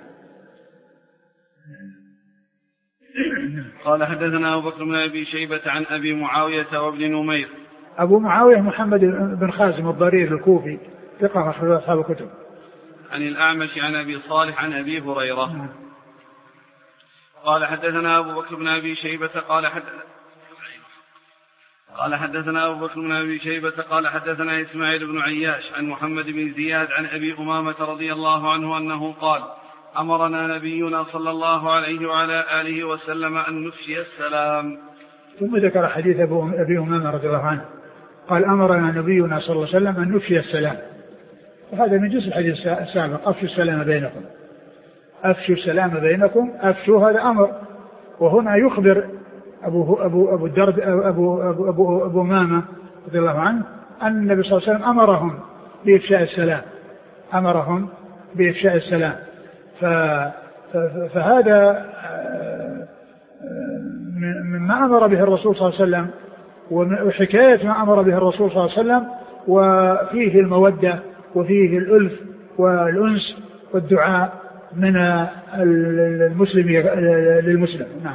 قال حدثنا أبو بكر بن أبي شيبة عن أبي معاوية وابن نمير. أبو معاوية محمد بن خازم الضرير الكوفي ثقة أخرج أصحاب الكتب. عن الأعمش عن أبي صالح عن أبي هريرة. قال حدثنا أبو بكر بن أبي شيبة قال حدثنا أبو بكر بن أبي شيبة قال حدثنا إسماعيل بن عياش عن محمد بن زياد عن أبي أمامة رضي الله عنه أنه قال أمرنا نبينا صلى الله عليه وعلى آله وسلم أن نفشي السلام. ثم ذكر حديث أبي أمامة رضي الله عنه قال أمرنا نبينا صلى الله عليه وسلم أن نفشي السلام. وهذا من جزء الحديث السابق أفشوا السلام بينكم. أفشوا السلام بينكم. أفشوا هذا أمر. وهنا يخبر أبو الدرد أبو أمامة رضي الله عنه أن النبي صلى الله عليه وسلم أمرهم بإفشاء السلام. أمرهم بإفشاء السلام. فهذا مما أمر به الرسول صلى الله عليه وسلم وحكاية ما أمر به الرسول صلى الله عليه وسلم وفيه المودة وفيه الألف والأنس والدعاء من المسلم للمسلم. نعم.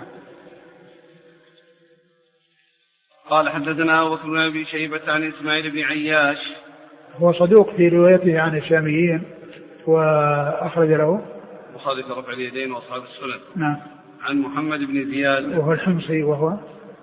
قال حدثنا أبو بكر بن أبي شيبة عن إسماعيل بن عياش هو صدوق في روايته عن الشاميين وأخرج له البخاري في رفع اليدين وأصحاب السنن. نعم. عن محمد بن زياد وهو الحمصي وهو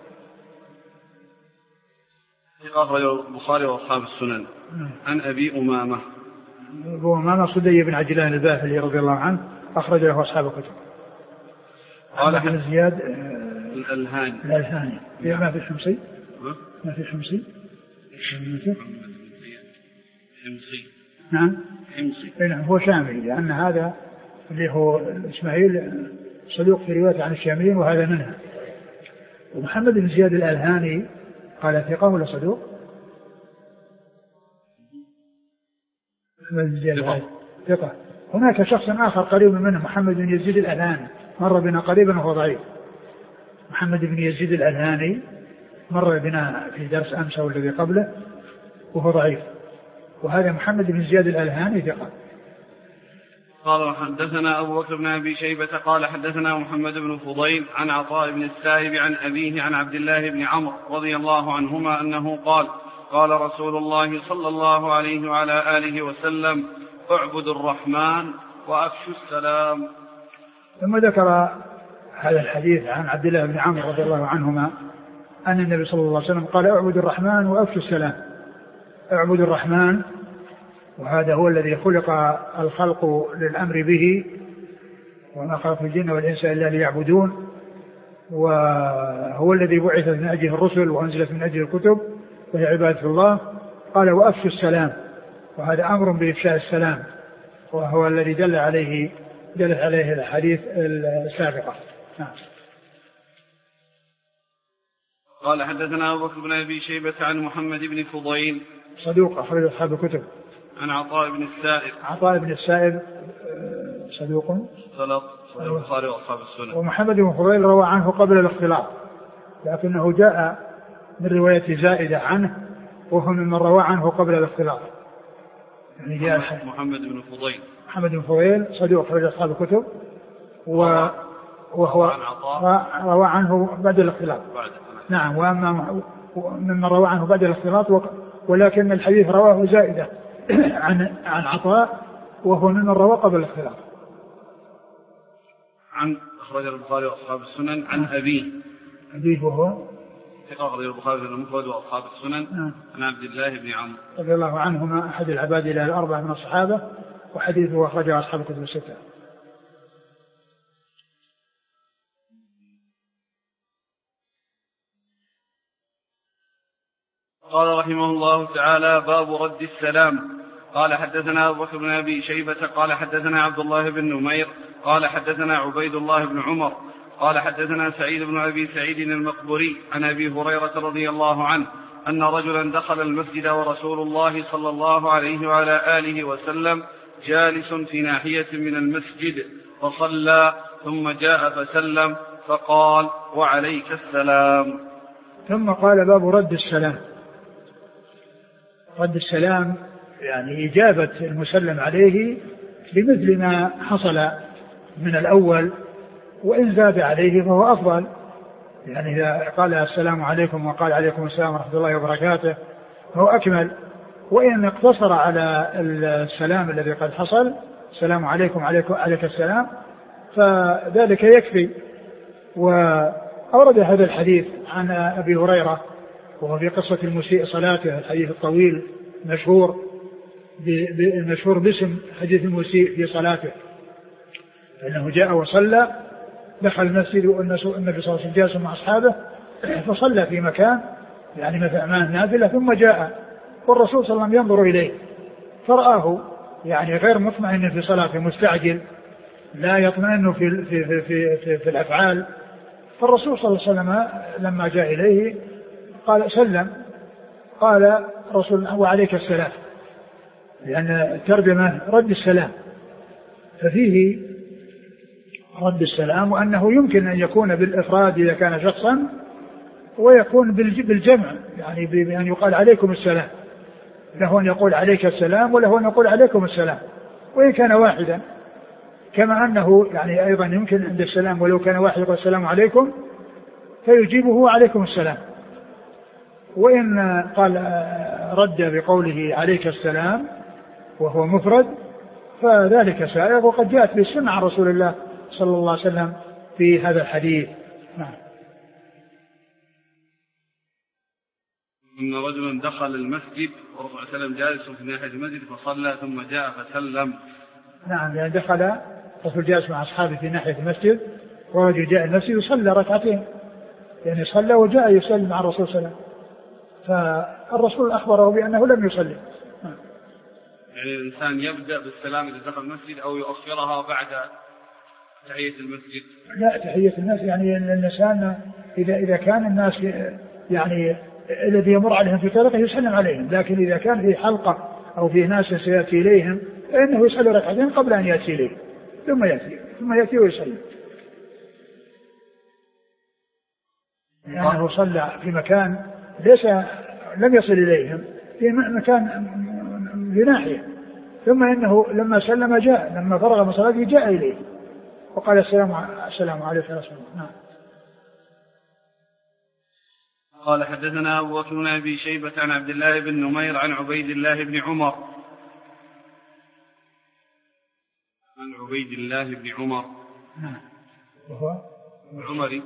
أخرج البخاري وأصحاب السنن. عن أبي أمامة. أبو أمامة صدي بن عجلان الباهلي رضي الله عنه أخرج له أصحاب الكتب. قال بن زياد الألهاني ما في الحمصي ما في الحمصي حمصي. نعم حمصي. نعم هو شامي لأن هذا اللي هو إسماعيل صدوق في رواية عن الشاميين وهذا منها. ومحمد بن زياد الألهاني قال ثقة ولا صدوق؟ محمد بن زياد ثقة. هناك شخص آخر قريب منه محمد بن يزيد الألهاني مر بنا قريبا وهو ضعيف. محمد بن يزيد الألهاني مر بنا في درس أمس والذي قبله وهو ضعيف. وهذا محمد بن زياد الألهاني ثقة. قال حدثنا أبو بكر بن أبي شيبة قال حدثنا محمد بن فضيل عن عطاء بن السائب عن أبيه عن عبد الله بن عمرو رضي الله عنهما أنه قال قال رسول الله صلى الله عليه وعلى آله وسلم اعبدوا الرحمن وأفشوا السلام. ثم ذكر هذا الحديث عن عبد الله بن عمرو رضي الله عنهما أن النبي صلى الله عليه وسلم قال اعبدوا الرحمن وأفشوا السلام. اعبدوا الرحمن وهذا هو الذي خلق الخلق للأمر به وما خلق الجن والإنس إلا ليعبدون وهو الذي بعث من أجله الرسل وأنزلت من أجله الكتب وهي عبادة الله. قال وأفشوا السلام وهذا أمر بإفشاء السلام وهو الذي دلت عليه الحديث السابقة. قال حدثنا أبو بكر بن أبي شيبة عن محمد بن فضيل صدوق أخرج أصحاب الكتب. عن عطاء بن السائب عطاء بن السائب صدوق البخاري وأصحاب السنن. ومحمد بن فضيل روى عنه قبل الاختلاط لكنه جاء من رواية زائدة عنه وهو ممن روى عنه قبل الاختلاط. يعني جاء محمد بن فضيل صدوق أخرج أصحاب الكتب وهو روى عنه بعد الاختلاط. نعم. وأما ممن روى عنه بعد الاختلاط ولكن الحديث رواه زائدة عن عطاء وهو ممن روى قبل الاختلاط. عن أخرج البخاري وأصحاب السنن عن أبيه وهو أخرج البخاري المفرد وأصحاب السنن عن عبد الله بن عمرو رضي الله عنهما أحد العباد إلى الأربعة من الصحابة وحديثه أخرجه أصحاب الكتب الستة. قال رحمه الله تعالى باب رد السلام. قال حدثنا أبو بكر بن أبي شيبة قال حدثنا عبد الله بن نمير قال حدثنا عبيد الله بن عمر قال حدثنا سعيد بن أبي سعيد المقبري عن أبي هريرة رضي الله عنه أن رجلا دخل المسجد ورسول الله صلى الله عليه وعلى آله وسلم جالس في ناحية من المسجد فصلى ثم جاء فسلم فقال وعليك السلام. ثم قال باب رد السلام. رد السلام يعني إجابة المسلم عليه بمثل ما حصل من الأول، وإن زاد عليه فهو أفضل. يعني إذا قال السلام عليكم وقال عليكم السلام ورحمة الله وبركاته فهو أكمل، وإن اقتصر على السلام الذي قد حصل السلام عليكم عليك السلام فذلك يكفي. وأورد هذا الحديث عن أبي هريرة وهو في قصة المسيء صلاته، الحديث الطويل المشهور باسم حديث المسيء في صلاته، أنه جاء وصلى، دخل المسجد والنبي صلى الله عليه وسلم جالس مع أصحابه فصلى في مكان يعني مثل أمام نافلة، ثم جاء والرسول صلى الله عليه وسلم ينظر إليه فرآه يعني غير مطمئن في صلاته، مستعجل لا يطمئن في الأفعال. فالرسول صلى الله عليه وسلم لما جاء إليه قال سلم، قال رسول وعليك السلام، لأن الترجمة رد السلام، ففيه رد السلام وأنه يمكن أن يكون بالإفراد إذا كان شخصا، ويكون بالجمع يعني بأن يقال عليكم السلام، له أن يقول عليك السلام وله أن يقول عليكم السلام، وإن كان واحدا، كما أنه يعني أيضا يمكن عند السلام ولو كان واحد يقول السلام عليكم فيجيبه عليكم السلام. وإن قال رد بقوله عليك السلام وهو مفرد فذلك سائغ، وقد جاءت بالسنة عن رسول الله صلى الله عليه وسلم في هذا الحديث. نعم. إن رجلا دخل المسجد والرسول صلى الله عليه وسلم جالس في ناحية المسجد فصلى ثم جاء فسلم. نعم، يعني دخل الرسول جالس مع أصحابه في ناحية المسجد ورجل جاء المسجد وصلى ركعتين، يعني صلى وجاء يصلي مع الرسول صلى الله عليه وسلم، فالرسول أخبره بأنه لم يصلي. يعني الإنسان يبدأ بالسلام إذا دخل المسجد أو يؤخرها بعد تحية المسجد؟ لا، تحية الناس يعني الإنسان إذا كان الناس يعني الذي يمر عليهم في طريقه يسلم عليهم، لكن إذا كان في حلقة أو في ناس سيأتي إليهم فإنه يصلي ركعتين قبل أن يأتي إليه ثم يأتي ويصلي. يعني صلى في مكان لم يصل إليهم، في مكان بناحية، ثم إنه لما سلم جاء، لما فرغ من صلاته جاء إليه وقال السلام عليك يا رسول الله. نعم. قال حدثنا أبو بكر بن أبي شيبة عن عبد الله بن نمير عن عبيد الله بن عمر نعم، وهو العمري.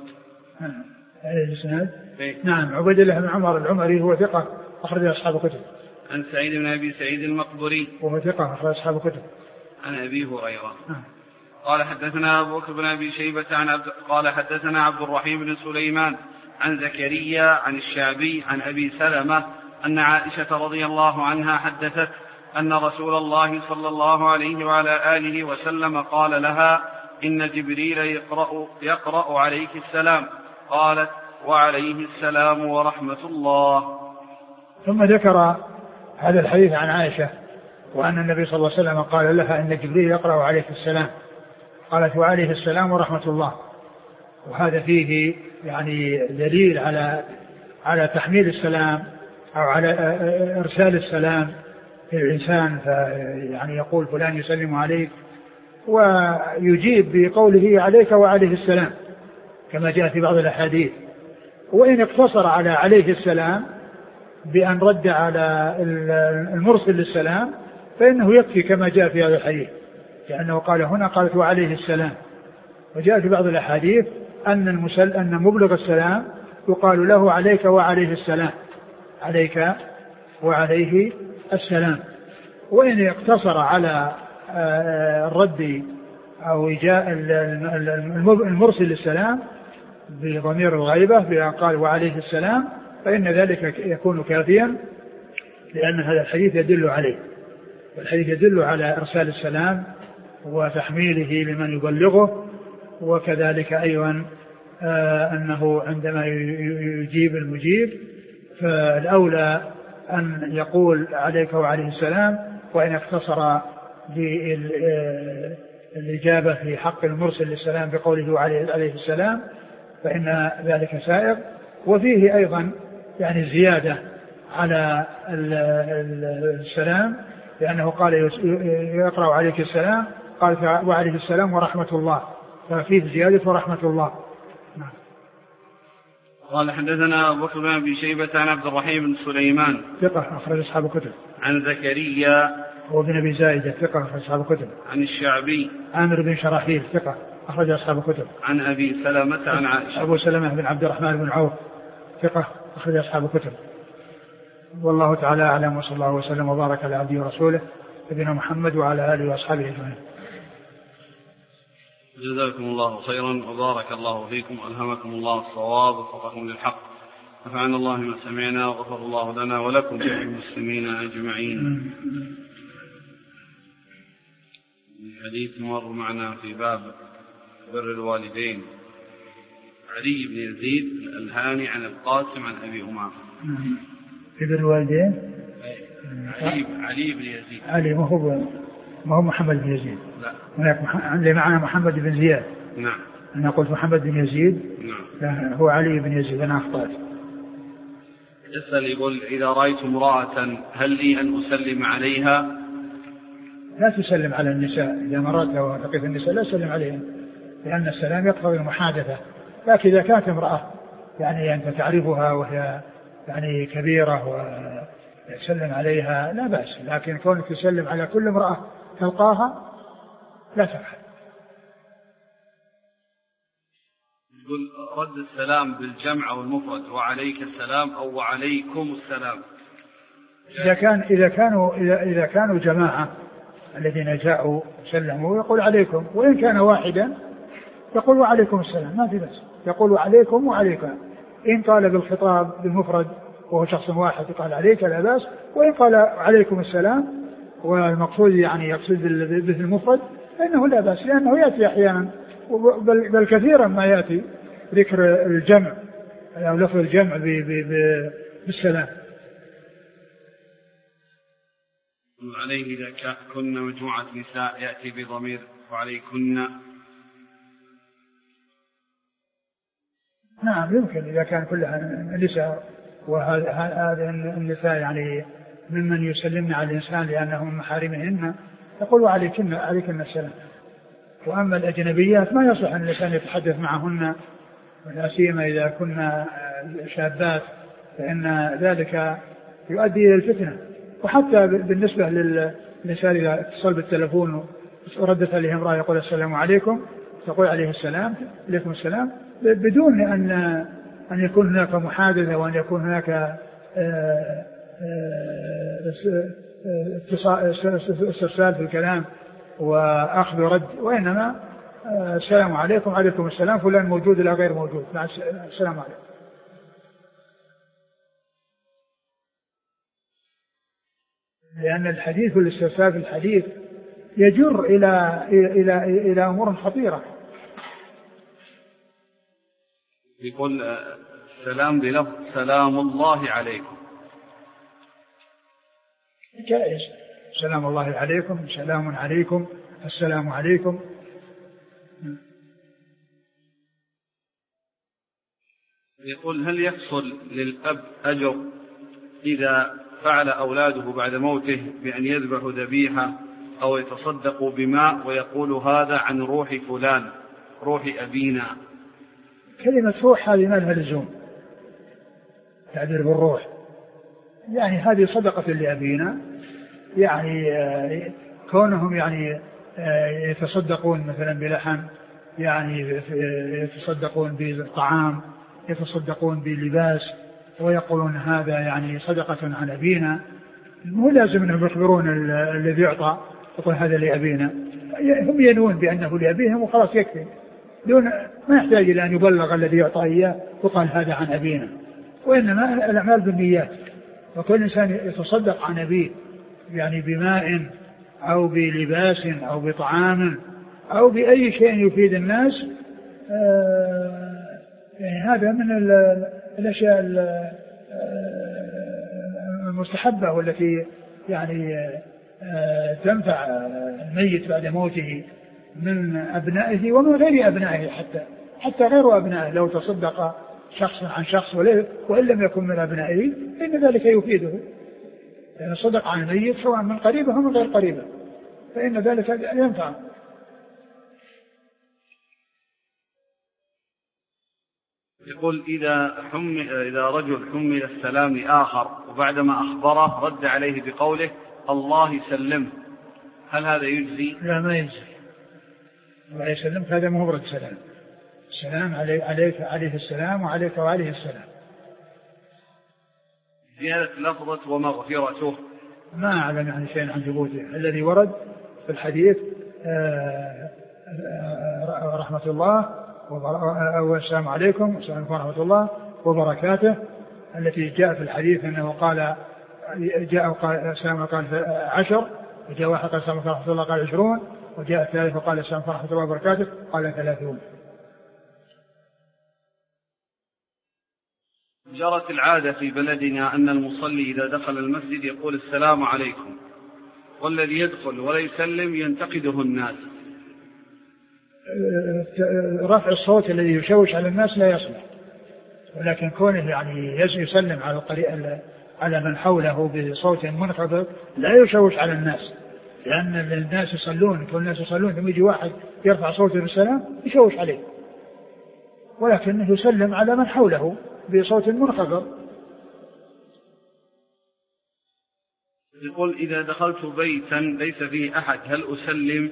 نعم، عبيد الله بن عمر العمري هو ثقة أخرج أصحاب الكتب. عن سعيد بن أبي سعيد المقبري وهو ثقة أخرج أصحاب الكتب. عن أبي هريرة. قال حدثنا أبو بكر بن أبي شيبة قال حدثنا عبد الرحيم بن سليمان عن زكريا عن الشعبي عن أبي سلمة أن عائشة رضي الله عنها حدثت أن رسول الله صلى الله عليه وعلى آله وسلم قال لها إن جبريل يقرأ عليك السلام، قالت وعليه السلام ورحمة الله. ثم ذكر هذا الحديث عن عائشة وأن النبي صلى الله عليه وسلم قال لها إن جبريل يقرأ عليك السلام، قالت وعليه السلام ورحمة الله. وهذا فيه يعني دليل على تحميل السلام أو على إرسال السلام للإنسان، يعني يقول فلان يسلم عليك ويجيب بقوله عليك وعليه السلام كما جاء في بعض الأحاديث. وإن اقتصر على عليه السلام بأن رد على المرسل للسلام فإنه يكفي كما جاء في هذا الحديث، لأنه قال هنا قالت وعليه السلام. وجاء في بعض الأحاديث أن مبلغ السلام يقال له عليك وعليه السلام، عليك وعليه السلام. وإن اقتصر على الرد أو إجاء المرسل للسلام بضمير الغيبة بأن قال وعليه السلام فإن ذلك يكون كافيا، لأن هذا الحديث يدل عليه، والحديث يدل على إرسال السلام وتحميله لمن يبلغه، وكذلك أيضا أنه عندما يجيب المجيب فالأولى أن يقول عليك وعليه السلام، وإن اقتصر الإجابة في حق المرسل للسلام بقوله عليه السلام فإن ذلك سائغ. وفيه أيضا يعني زيادة على السلام لأنه قال يقرأ عليك السلام قال وعليه السلام ورحمة الله ففيه زيادة ورحمة الله. نعم. قال حدثنا أبو بكر بن أبي شيبة عن عبد الرحيم بن سليمان ثقة أخرج أصحاب الكتب. عن زكريا هو بن أبي زايدة ثقة أخرج أصحاب الكتب. عن الشعبي عامر بن شراحيل ثقة أخرج أصحاب الكتب. عن أبي سلمة عن عائشة. أبو سلمة بن عبد الرحمن بن عوف ثقة أخرج أصحاب الكتب. والله تعالى أعلم وصلى الله وسلم وبارك على عبده ورسوله نبينا محمد وعلى آله وأصحابه أجمعين. جزاكم الله خيرا وبارك الله فيكم ألهمكم الله الصواب ووفقكم للحق نفعنا الله ما سمعنا وغفر الله لنا ولكم وللمسلمين أجمعين. حديث مر معنا في باب بر الوالدين علي بن يزيد الألهاني عن القاسم عن أبي أمامة. في بر الوالدين علي بن يزيد. علي ما هو محمد بن يزيد. لا اللي معنا محمد بن زياد. نعم. أنا قلت محمد بن يزيد. نعم. لا هو علي بن يزيد أنا أخطأت. يسأل يقول إذا رأيت امرأة هل لي أن أسلم عليها؟ لا تسلم على النساء إذا مرات أو لقيت النساء لا تسلم عليها لأن السلام يقتضي المحادثة. لكن إذا كانت امرأة يعني أنت تعرفها وهي يعني كبيرة ويسلم عليها لا بأس. لكن كونك تسلم على كل امرأة تلقاها لا تفعل. يقول رد السلام بالجمع أو المفرد وعليك السلام أو وعليكم السلام. إذا كانوا جماعة الذين جاءوا سلموا يقول عليكم وإن كان واحدا يقول وعليكم السلام ما في بس يقول عليكم وعليكم. إن قال بالخطاب بالمفرد وهو شخص واحد قال عليك لا بأس وإن قال عليكم السلام والمقصود يعني يقصد بالمفرد فإنه لا بأس لأنه يأتي أحيانا بل كثيرا ما يأتي ذكر الجمع أو لفظ الجمع بالسلام. عليه إذا كنا مجموعة نساء يأتي بضمير وعليكن. نعم يمكن إذا كان كلها نساء وهذا النساء يعني ممن يسلمن على الإنسان لأنهم من محارمهن يقول عليكن السلام. وأما الأجنبيات ما يصح أن الإنسان يتحدث معهن ولا سيما إذا كنا شابات فإن ذلك يؤدي إلى الفتنة. وحتى بالنسبة للإنسان إذا اتصل بالتلفون وردت عليه امرأة يقول السلام عليكم تقول عليه السلام عليكم السلام بدون أن يكون هناك محادثة وأن يكون هناك استرسال في الكلام وأخذ ورد وإنما السلام عليكم عليكم السلام فلان موجود لا غير موجود مع السلام عليكم. لأن الحديث والاسترسال في الحديث يجر إلى أمور خطيرة. يقول السلام بلفظ سلام الله عليكم. جائز سلام الله عليكم سلام عليكم السلام عليكم. يقول هل يحصل للأب أجر إذا فعل أولاده بعد موته بأن يذبحوا ذبيحة أو يتصدقوا بماء ويقول هذا عن روح فلان روح أبينا؟ كلمة روح هذه ما لها لزوم تعبير بالروح يعني هذه صدقة لأبينا يعني كونهم يعني يتصدقون مثلا بلحم يعني يتصدقون بالطعام يتصدقون باللباس ويقولون هذا يعني صدقة عن أبينا مو لازم أنهم يخبرون الذي يعطى يقول هذا لأبينا. هم ينون بأنه لأبيهم وخلاص يكفي دون ما يحتاج إلى أن يبلغ الذي يعطى إياه وقال هذا عن أبينا. وإنما الأعمال بالنيات وكل إنسان يتصدق عن أبيه يعني بماء أو بلباس أو بطعام أو بأي شيء يفيد الناس يعني هذا من الأشياء المستحبة والتي يعني تنفع الميت بعد موته من أبنائه ومن غير أبنائه حتى غير أبنائه لو تصدق شخص عن شخص وإن لم يكن من أبنائه فإن ذلك يفيده، لأن صدق عن الميت سواء من قريبه أو من غير قريبه فإن ذلك ينفع. يقول إذا رجل حمل السلام آخر وبعدما أخبره رد عليه بقوله الله يسلم، هل هذا يجزي؟ لا ما يجزي. الله يسلم هذا مهبرة السلام، السلام عليك عليه السلام وعليك وعليه السلام. زيادة لفظة ومغفرته ما أعلم يعني شيء عن ثبوته. الذي ورد في الحديث رحمة الله والسلام عليكم ورحمة الله وبركاته، التي جاء في الحديث أنه قال السلام قال 10، وجاء واحد قال السلام ورحمة الله قال 20، وجاء الثالث وقال السلام ورحمة الله وبركاته قال 30. جرت العادة في بلدنا أن المصلي إذا دخل المسجد يقول السلام عليكم، والذي يدخل ولا يسلم ينتقده الناس. رفع الصوت الذي يشوش على الناس لا يصلح، ولكن كونه يعني يسلم على من حوله بصوت منخفض لا يشوش على الناس، لأن الناس يصلون كل الناس يصلون ثم يجي واحد يرفع صوته بالسلام يشوش عليه، ولكنه يسلم على من حوله بصوت منخفض. يقول إذا دخلت بيتا ليس فيه أحد هل أسلم؟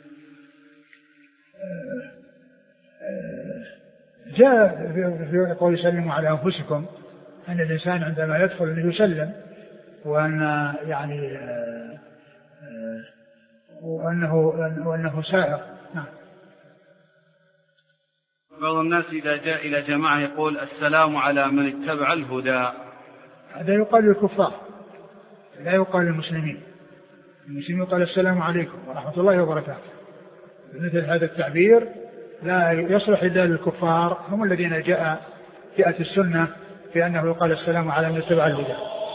جاء في قول يسلموا على أنفسكم أن الإنسان عندما يدخل أنه يسلم، وأن يعني وأنه سائر. نعم. بعض الناس إذا جاء إلى جماعة يقول السلام على من اتبع الهدى، هذا يقال للكفار لا يقال للمسلمين. المسلمين يقال السلام عليكم ورحمة الله وبركاته. مثل هذا التعبير لا يصلح إلا للكفار، هم الذين جاءت السنة في أنه يقال السلام على من اتبع الهدى.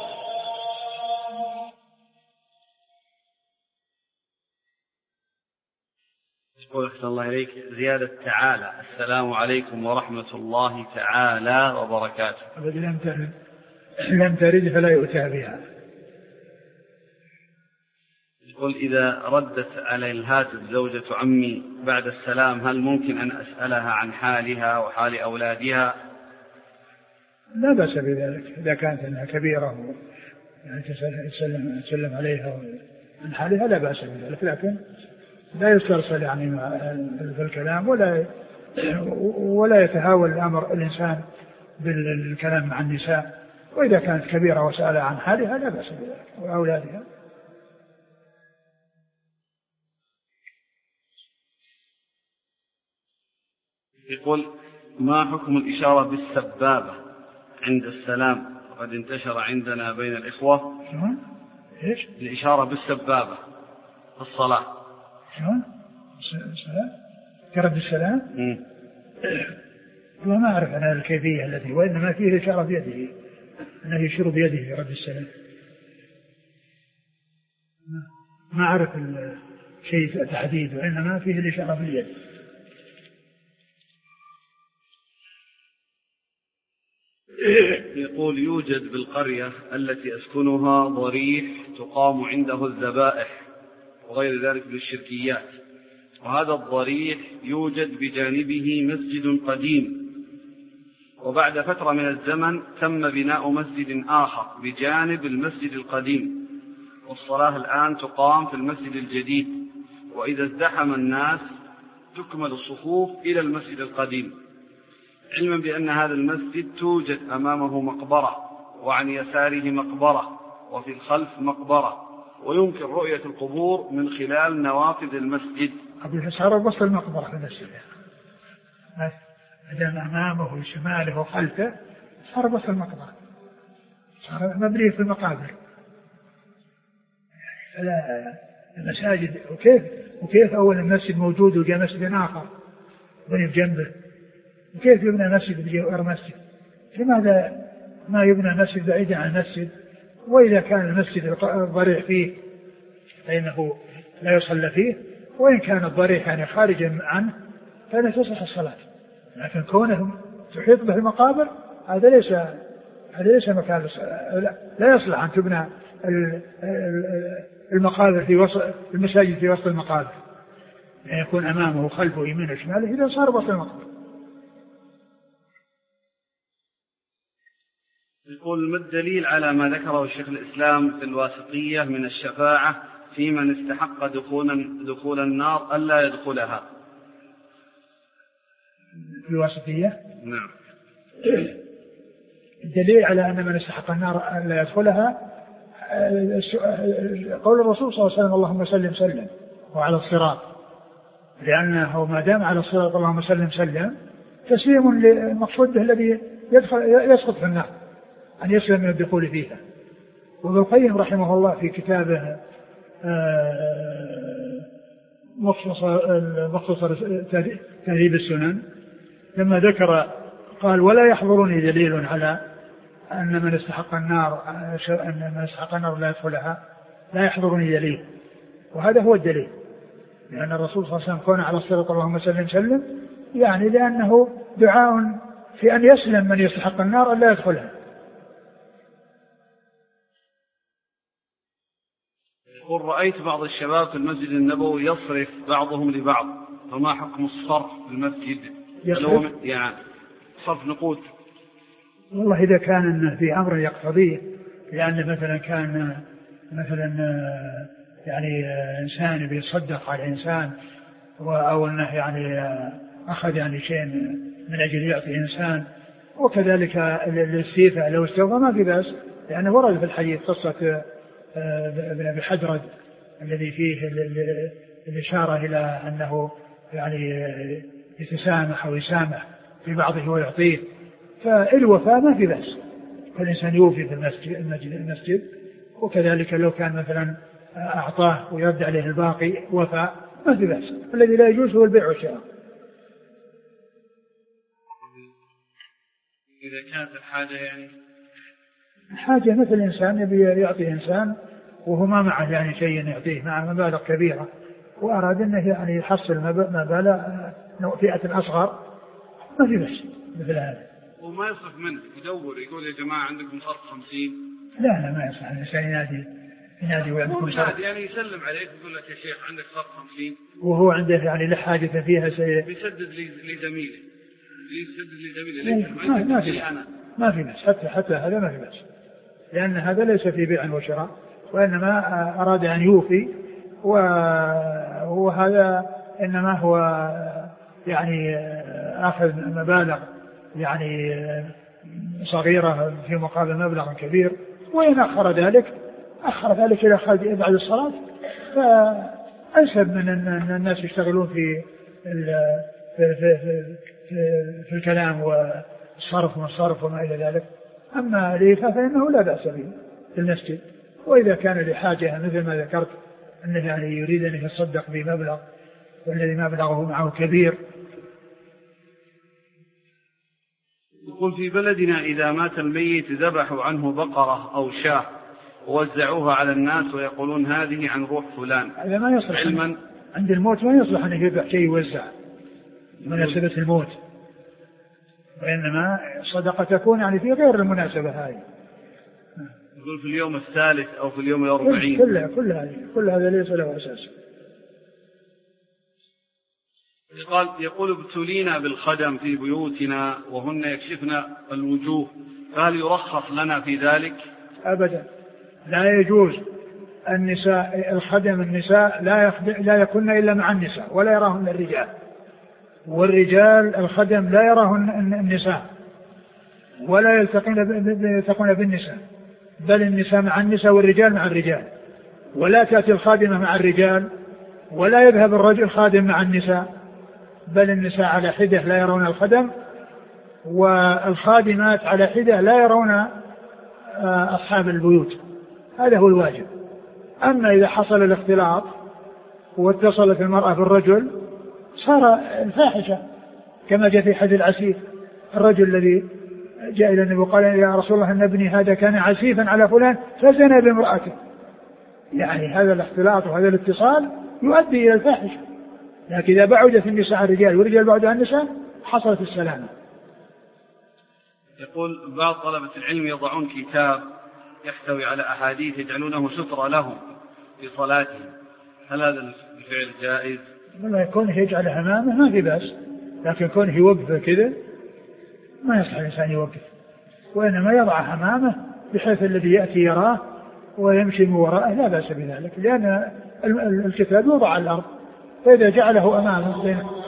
يقول أحسن الله إليك زيادة تعالى السلام عليكم ورحمة الله تعالى وبركاته الذي لم ترد فلا يؤتى بها. يقول إذا ردت على الهاتف زوجة عمي بعد السلام هل ممكن أن أسألها عن حالها وحال أولادها؟ لا بأس بذلك إذا كانت أنها كبيرة يعني تسلم عليها عن حالها لا بأس بذلك، لكن لا يسترسل يعني في الكلام ولا يتهاون الأمر الإنسان بالكلام مع النساء. وإذا كانت كبيرة وسألها عن حالها لا بأس بذلك وأولادها. يقول ما حكم الإشارة بالسبابة عند السلام؟ قد انتشر عندنا بين الإخوة إيش؟ الإشارة بالسبابة في الصلاة. شلون؟ كرد السلام؟ وما أعرف أنا الكيفية التي، وإنما فيه إشارة بيده أنه يشير بيده في رد السلام. ما أعرف شيء تحديد، وإنما فيه الإشارة باليد. يقول يوجد بالقرية التي أسكنها ضريح تقام عنده الذبائح وغير ذلك بالشركيات، وهذا الضريح يوجد بجانبه مسجد قديم، وبعد فترة من الزمن تم بناء مسجد آخر بجانب المسجد القديم، والصلاة الآن تقام في المسجد الجديد، وإذا ازدحم الناس تكمل الصفوف إلى المسجد القديم، علما بأن هذا المسجد توجد أمامه مقبرة وعن يساره مقبرة وفي الخلف مقبرة، ويمكن رؤية القبور من خلال نوافذ المسجد. أبي صار وسط المقبرة في المسجد، أدام أمامه وشماله وخلفه صار وسط المقبرة، صار مبني في المقابر. المساجد وكيف أول المسجد موجود وجاء مسجد آخر بني بجنبه، وكيف يبنى مسجد بجوار مسجد؟ لماذا ما يبنى مسجد بعيدا عن المسجد؟ وإذا كان المسجد الضريح فيه فإنه لا يصلى فيه، وإن كان الضريح يعني خارجا عنه فلا تصح الصلاة. لكن كونهم تحيط به المقابر هذا ليس مكان، لا يصلح أن تبنى المقابر في وسط المساجد، في وسط المقابر، يعني يكون أمامه وخلفه يمين وشماله إذا صار وسط المقابر. يقول: ما الدليل على ما ذكره الشيخ الإسلام في الواسطية من الشفاعة في من استحق دخول النار ألا يدخلها؟ الواسطية؟ نعم. الدليل على أن من استحق النار ألا يدخلها قول الرسول صلى الله عليه وسلم: اللهم سلم سلم وعلى الصراط، لأنه ما دام على الصراط اللهم سلم سلم تسليم للمقصود به الذي يسقط في النار أن يسلم من الدخول فيها. وابن القيم رحمه الله في كتابه مختصر تهذيب السنن لما ذكر قال: ولا يحضرني دليل على أن من استحق النار لا يدخلها، لا يحضرني دليل. وهذا هو الدليل، لأن الرسول صلى الله عليه وسلم كون على الصراط اللهم سلم سلم يعني لأنه دعاء في أن يسلم من يستحق النار أن لا يدخلها. يقول: رأيت بعض الشباب في المسجد النبوي يصرف بعضهم لبعض، فما حكم الصرف في المسجد؟ يعني صرف نقود. والله إذا كان في أمر يقتضيه، لأن مثلا كان يعني إنسان بيصدق على إنسان أو أنه يعني أخذ يعني شيء من أجل يعطي إنسان، وكذلك الاستيفاء لو استوفى ما في بأس، لأنه ورد في الحديث قصة ابن أبي حدرد الذي فيه الإشارة إلى أنه يعني يتسامح ويسامح في بعضه ويعطيه، فالوفاء ما في بأس، فالإنسان يوفي في المسجد، وكذلك لو كان مثلا أعطاه ويرد عليه الباقي وفاء ما في بأس. الذي لا يجوز هو البيع والشراء. إذا كانت الحاجة يعني حاجة مثل إنسان يبي يعطي إنسان وهو ما معه يعني شيء يعطيه، معه مبالغ كبيرة وأراد أنه يعني يحصل مبالغ فئة أصغر ما في بس مثل هذا. وما يصرف منه، يدور يقول: يا جماعة عندكم صرف 50. لا ما يصح الإنسان ينادي ويعندكم صرف، يعني يسلم عليك يقول لك: يا شيخ عندك صرف 50، وهو عنده يعني لحاجة فيها شيء بيسدد لزميله ما في بس، حتى هذا ما في بس، لأن هذا ليس في بيع وشراء، وإنما أراد أن يوفي، وهذا إنما هو يعني أخذ مبالغ يعني صغيرة في مقابل مبلغ كبير، وإن أخر ذلك إلى بعد الصلاة، فأنسب من أن الناس يشتغلون في الكلام والصرف وما إلى ذلك. أما الإيفاء فإنه لا بأس به في المسجد، وإذا كان لحاجة مثل ما ذكرت أنه يعني يريد أن يتصدق بمبلغ والذي مبلغه معه كبير. يقول: في بلدنا إذا مات الميت ذبحوا عنه بقرة أو شاة ووزعوها على الناس ويقولون هذه عن روح فلان. هذا ما يصلح علما عند الموت، ما يصلح أن يذبح شيء يوزع مناسبة الموت، وإنما صدقة تكون يعني في غير المناسبة هذه. يقول: في اليوم الثالث أو في اليوم 40. كل هذا ليس له أساس. يقول: ابتلينا بالخدم في بيوتنا وهن يكشفن الوجوه، فهل يرخص لنا في ذلك؟ أبدا، لا يجوز. النساء لا يكن إلا مع النساء ولا يراهن الرجال، والرجال الخدم لا يراهن النساء ولا يلتقون بالنساء، بل النساء مع النساء والرجال مع الرجال، ولا تأتي الخادمة مع الرجال ولا يذهب الرجل الخادم مع النساء، بل النساء على حدة لا يرون الخدم، والخادمات على حدة لا يرون أصحاب البيوت. هذا هو الواجب. أما إذا حصل الاختلاط واتصلت المرأة بالرجل صار الفاحشة، كما جاء في حديث العسيف، الرجل الذي جاء إلى النبي وقال: يا رسول الله إن ابني هذا كان عسيفا على فلان فزنى بامرأته. يعني هذا الاختلاط وهذا الاتصال يؤدي إلى الفاحشة. لكن إذا بعدت النساء عن الرجال والرجال بعدوا عن النساء حصلت السلامة. يقول بعض طلبة العلم يضعون كتاب يحتوي على أحاديث يجعلونه سترة لهم في صلاتهم، هل هذا الفعل جائز؟ والله يكونه يجعله أمامه ما في بأس، لكن كونه يوقف كذا ما يصح الإنسان يوقف، وإنما يضعه أمامه بحيث الذي يأتي يراه ويمشي من وراءه لا بأس بذلك، لأن الكتاب يوضع على الأرض، فإذا جعله أمامه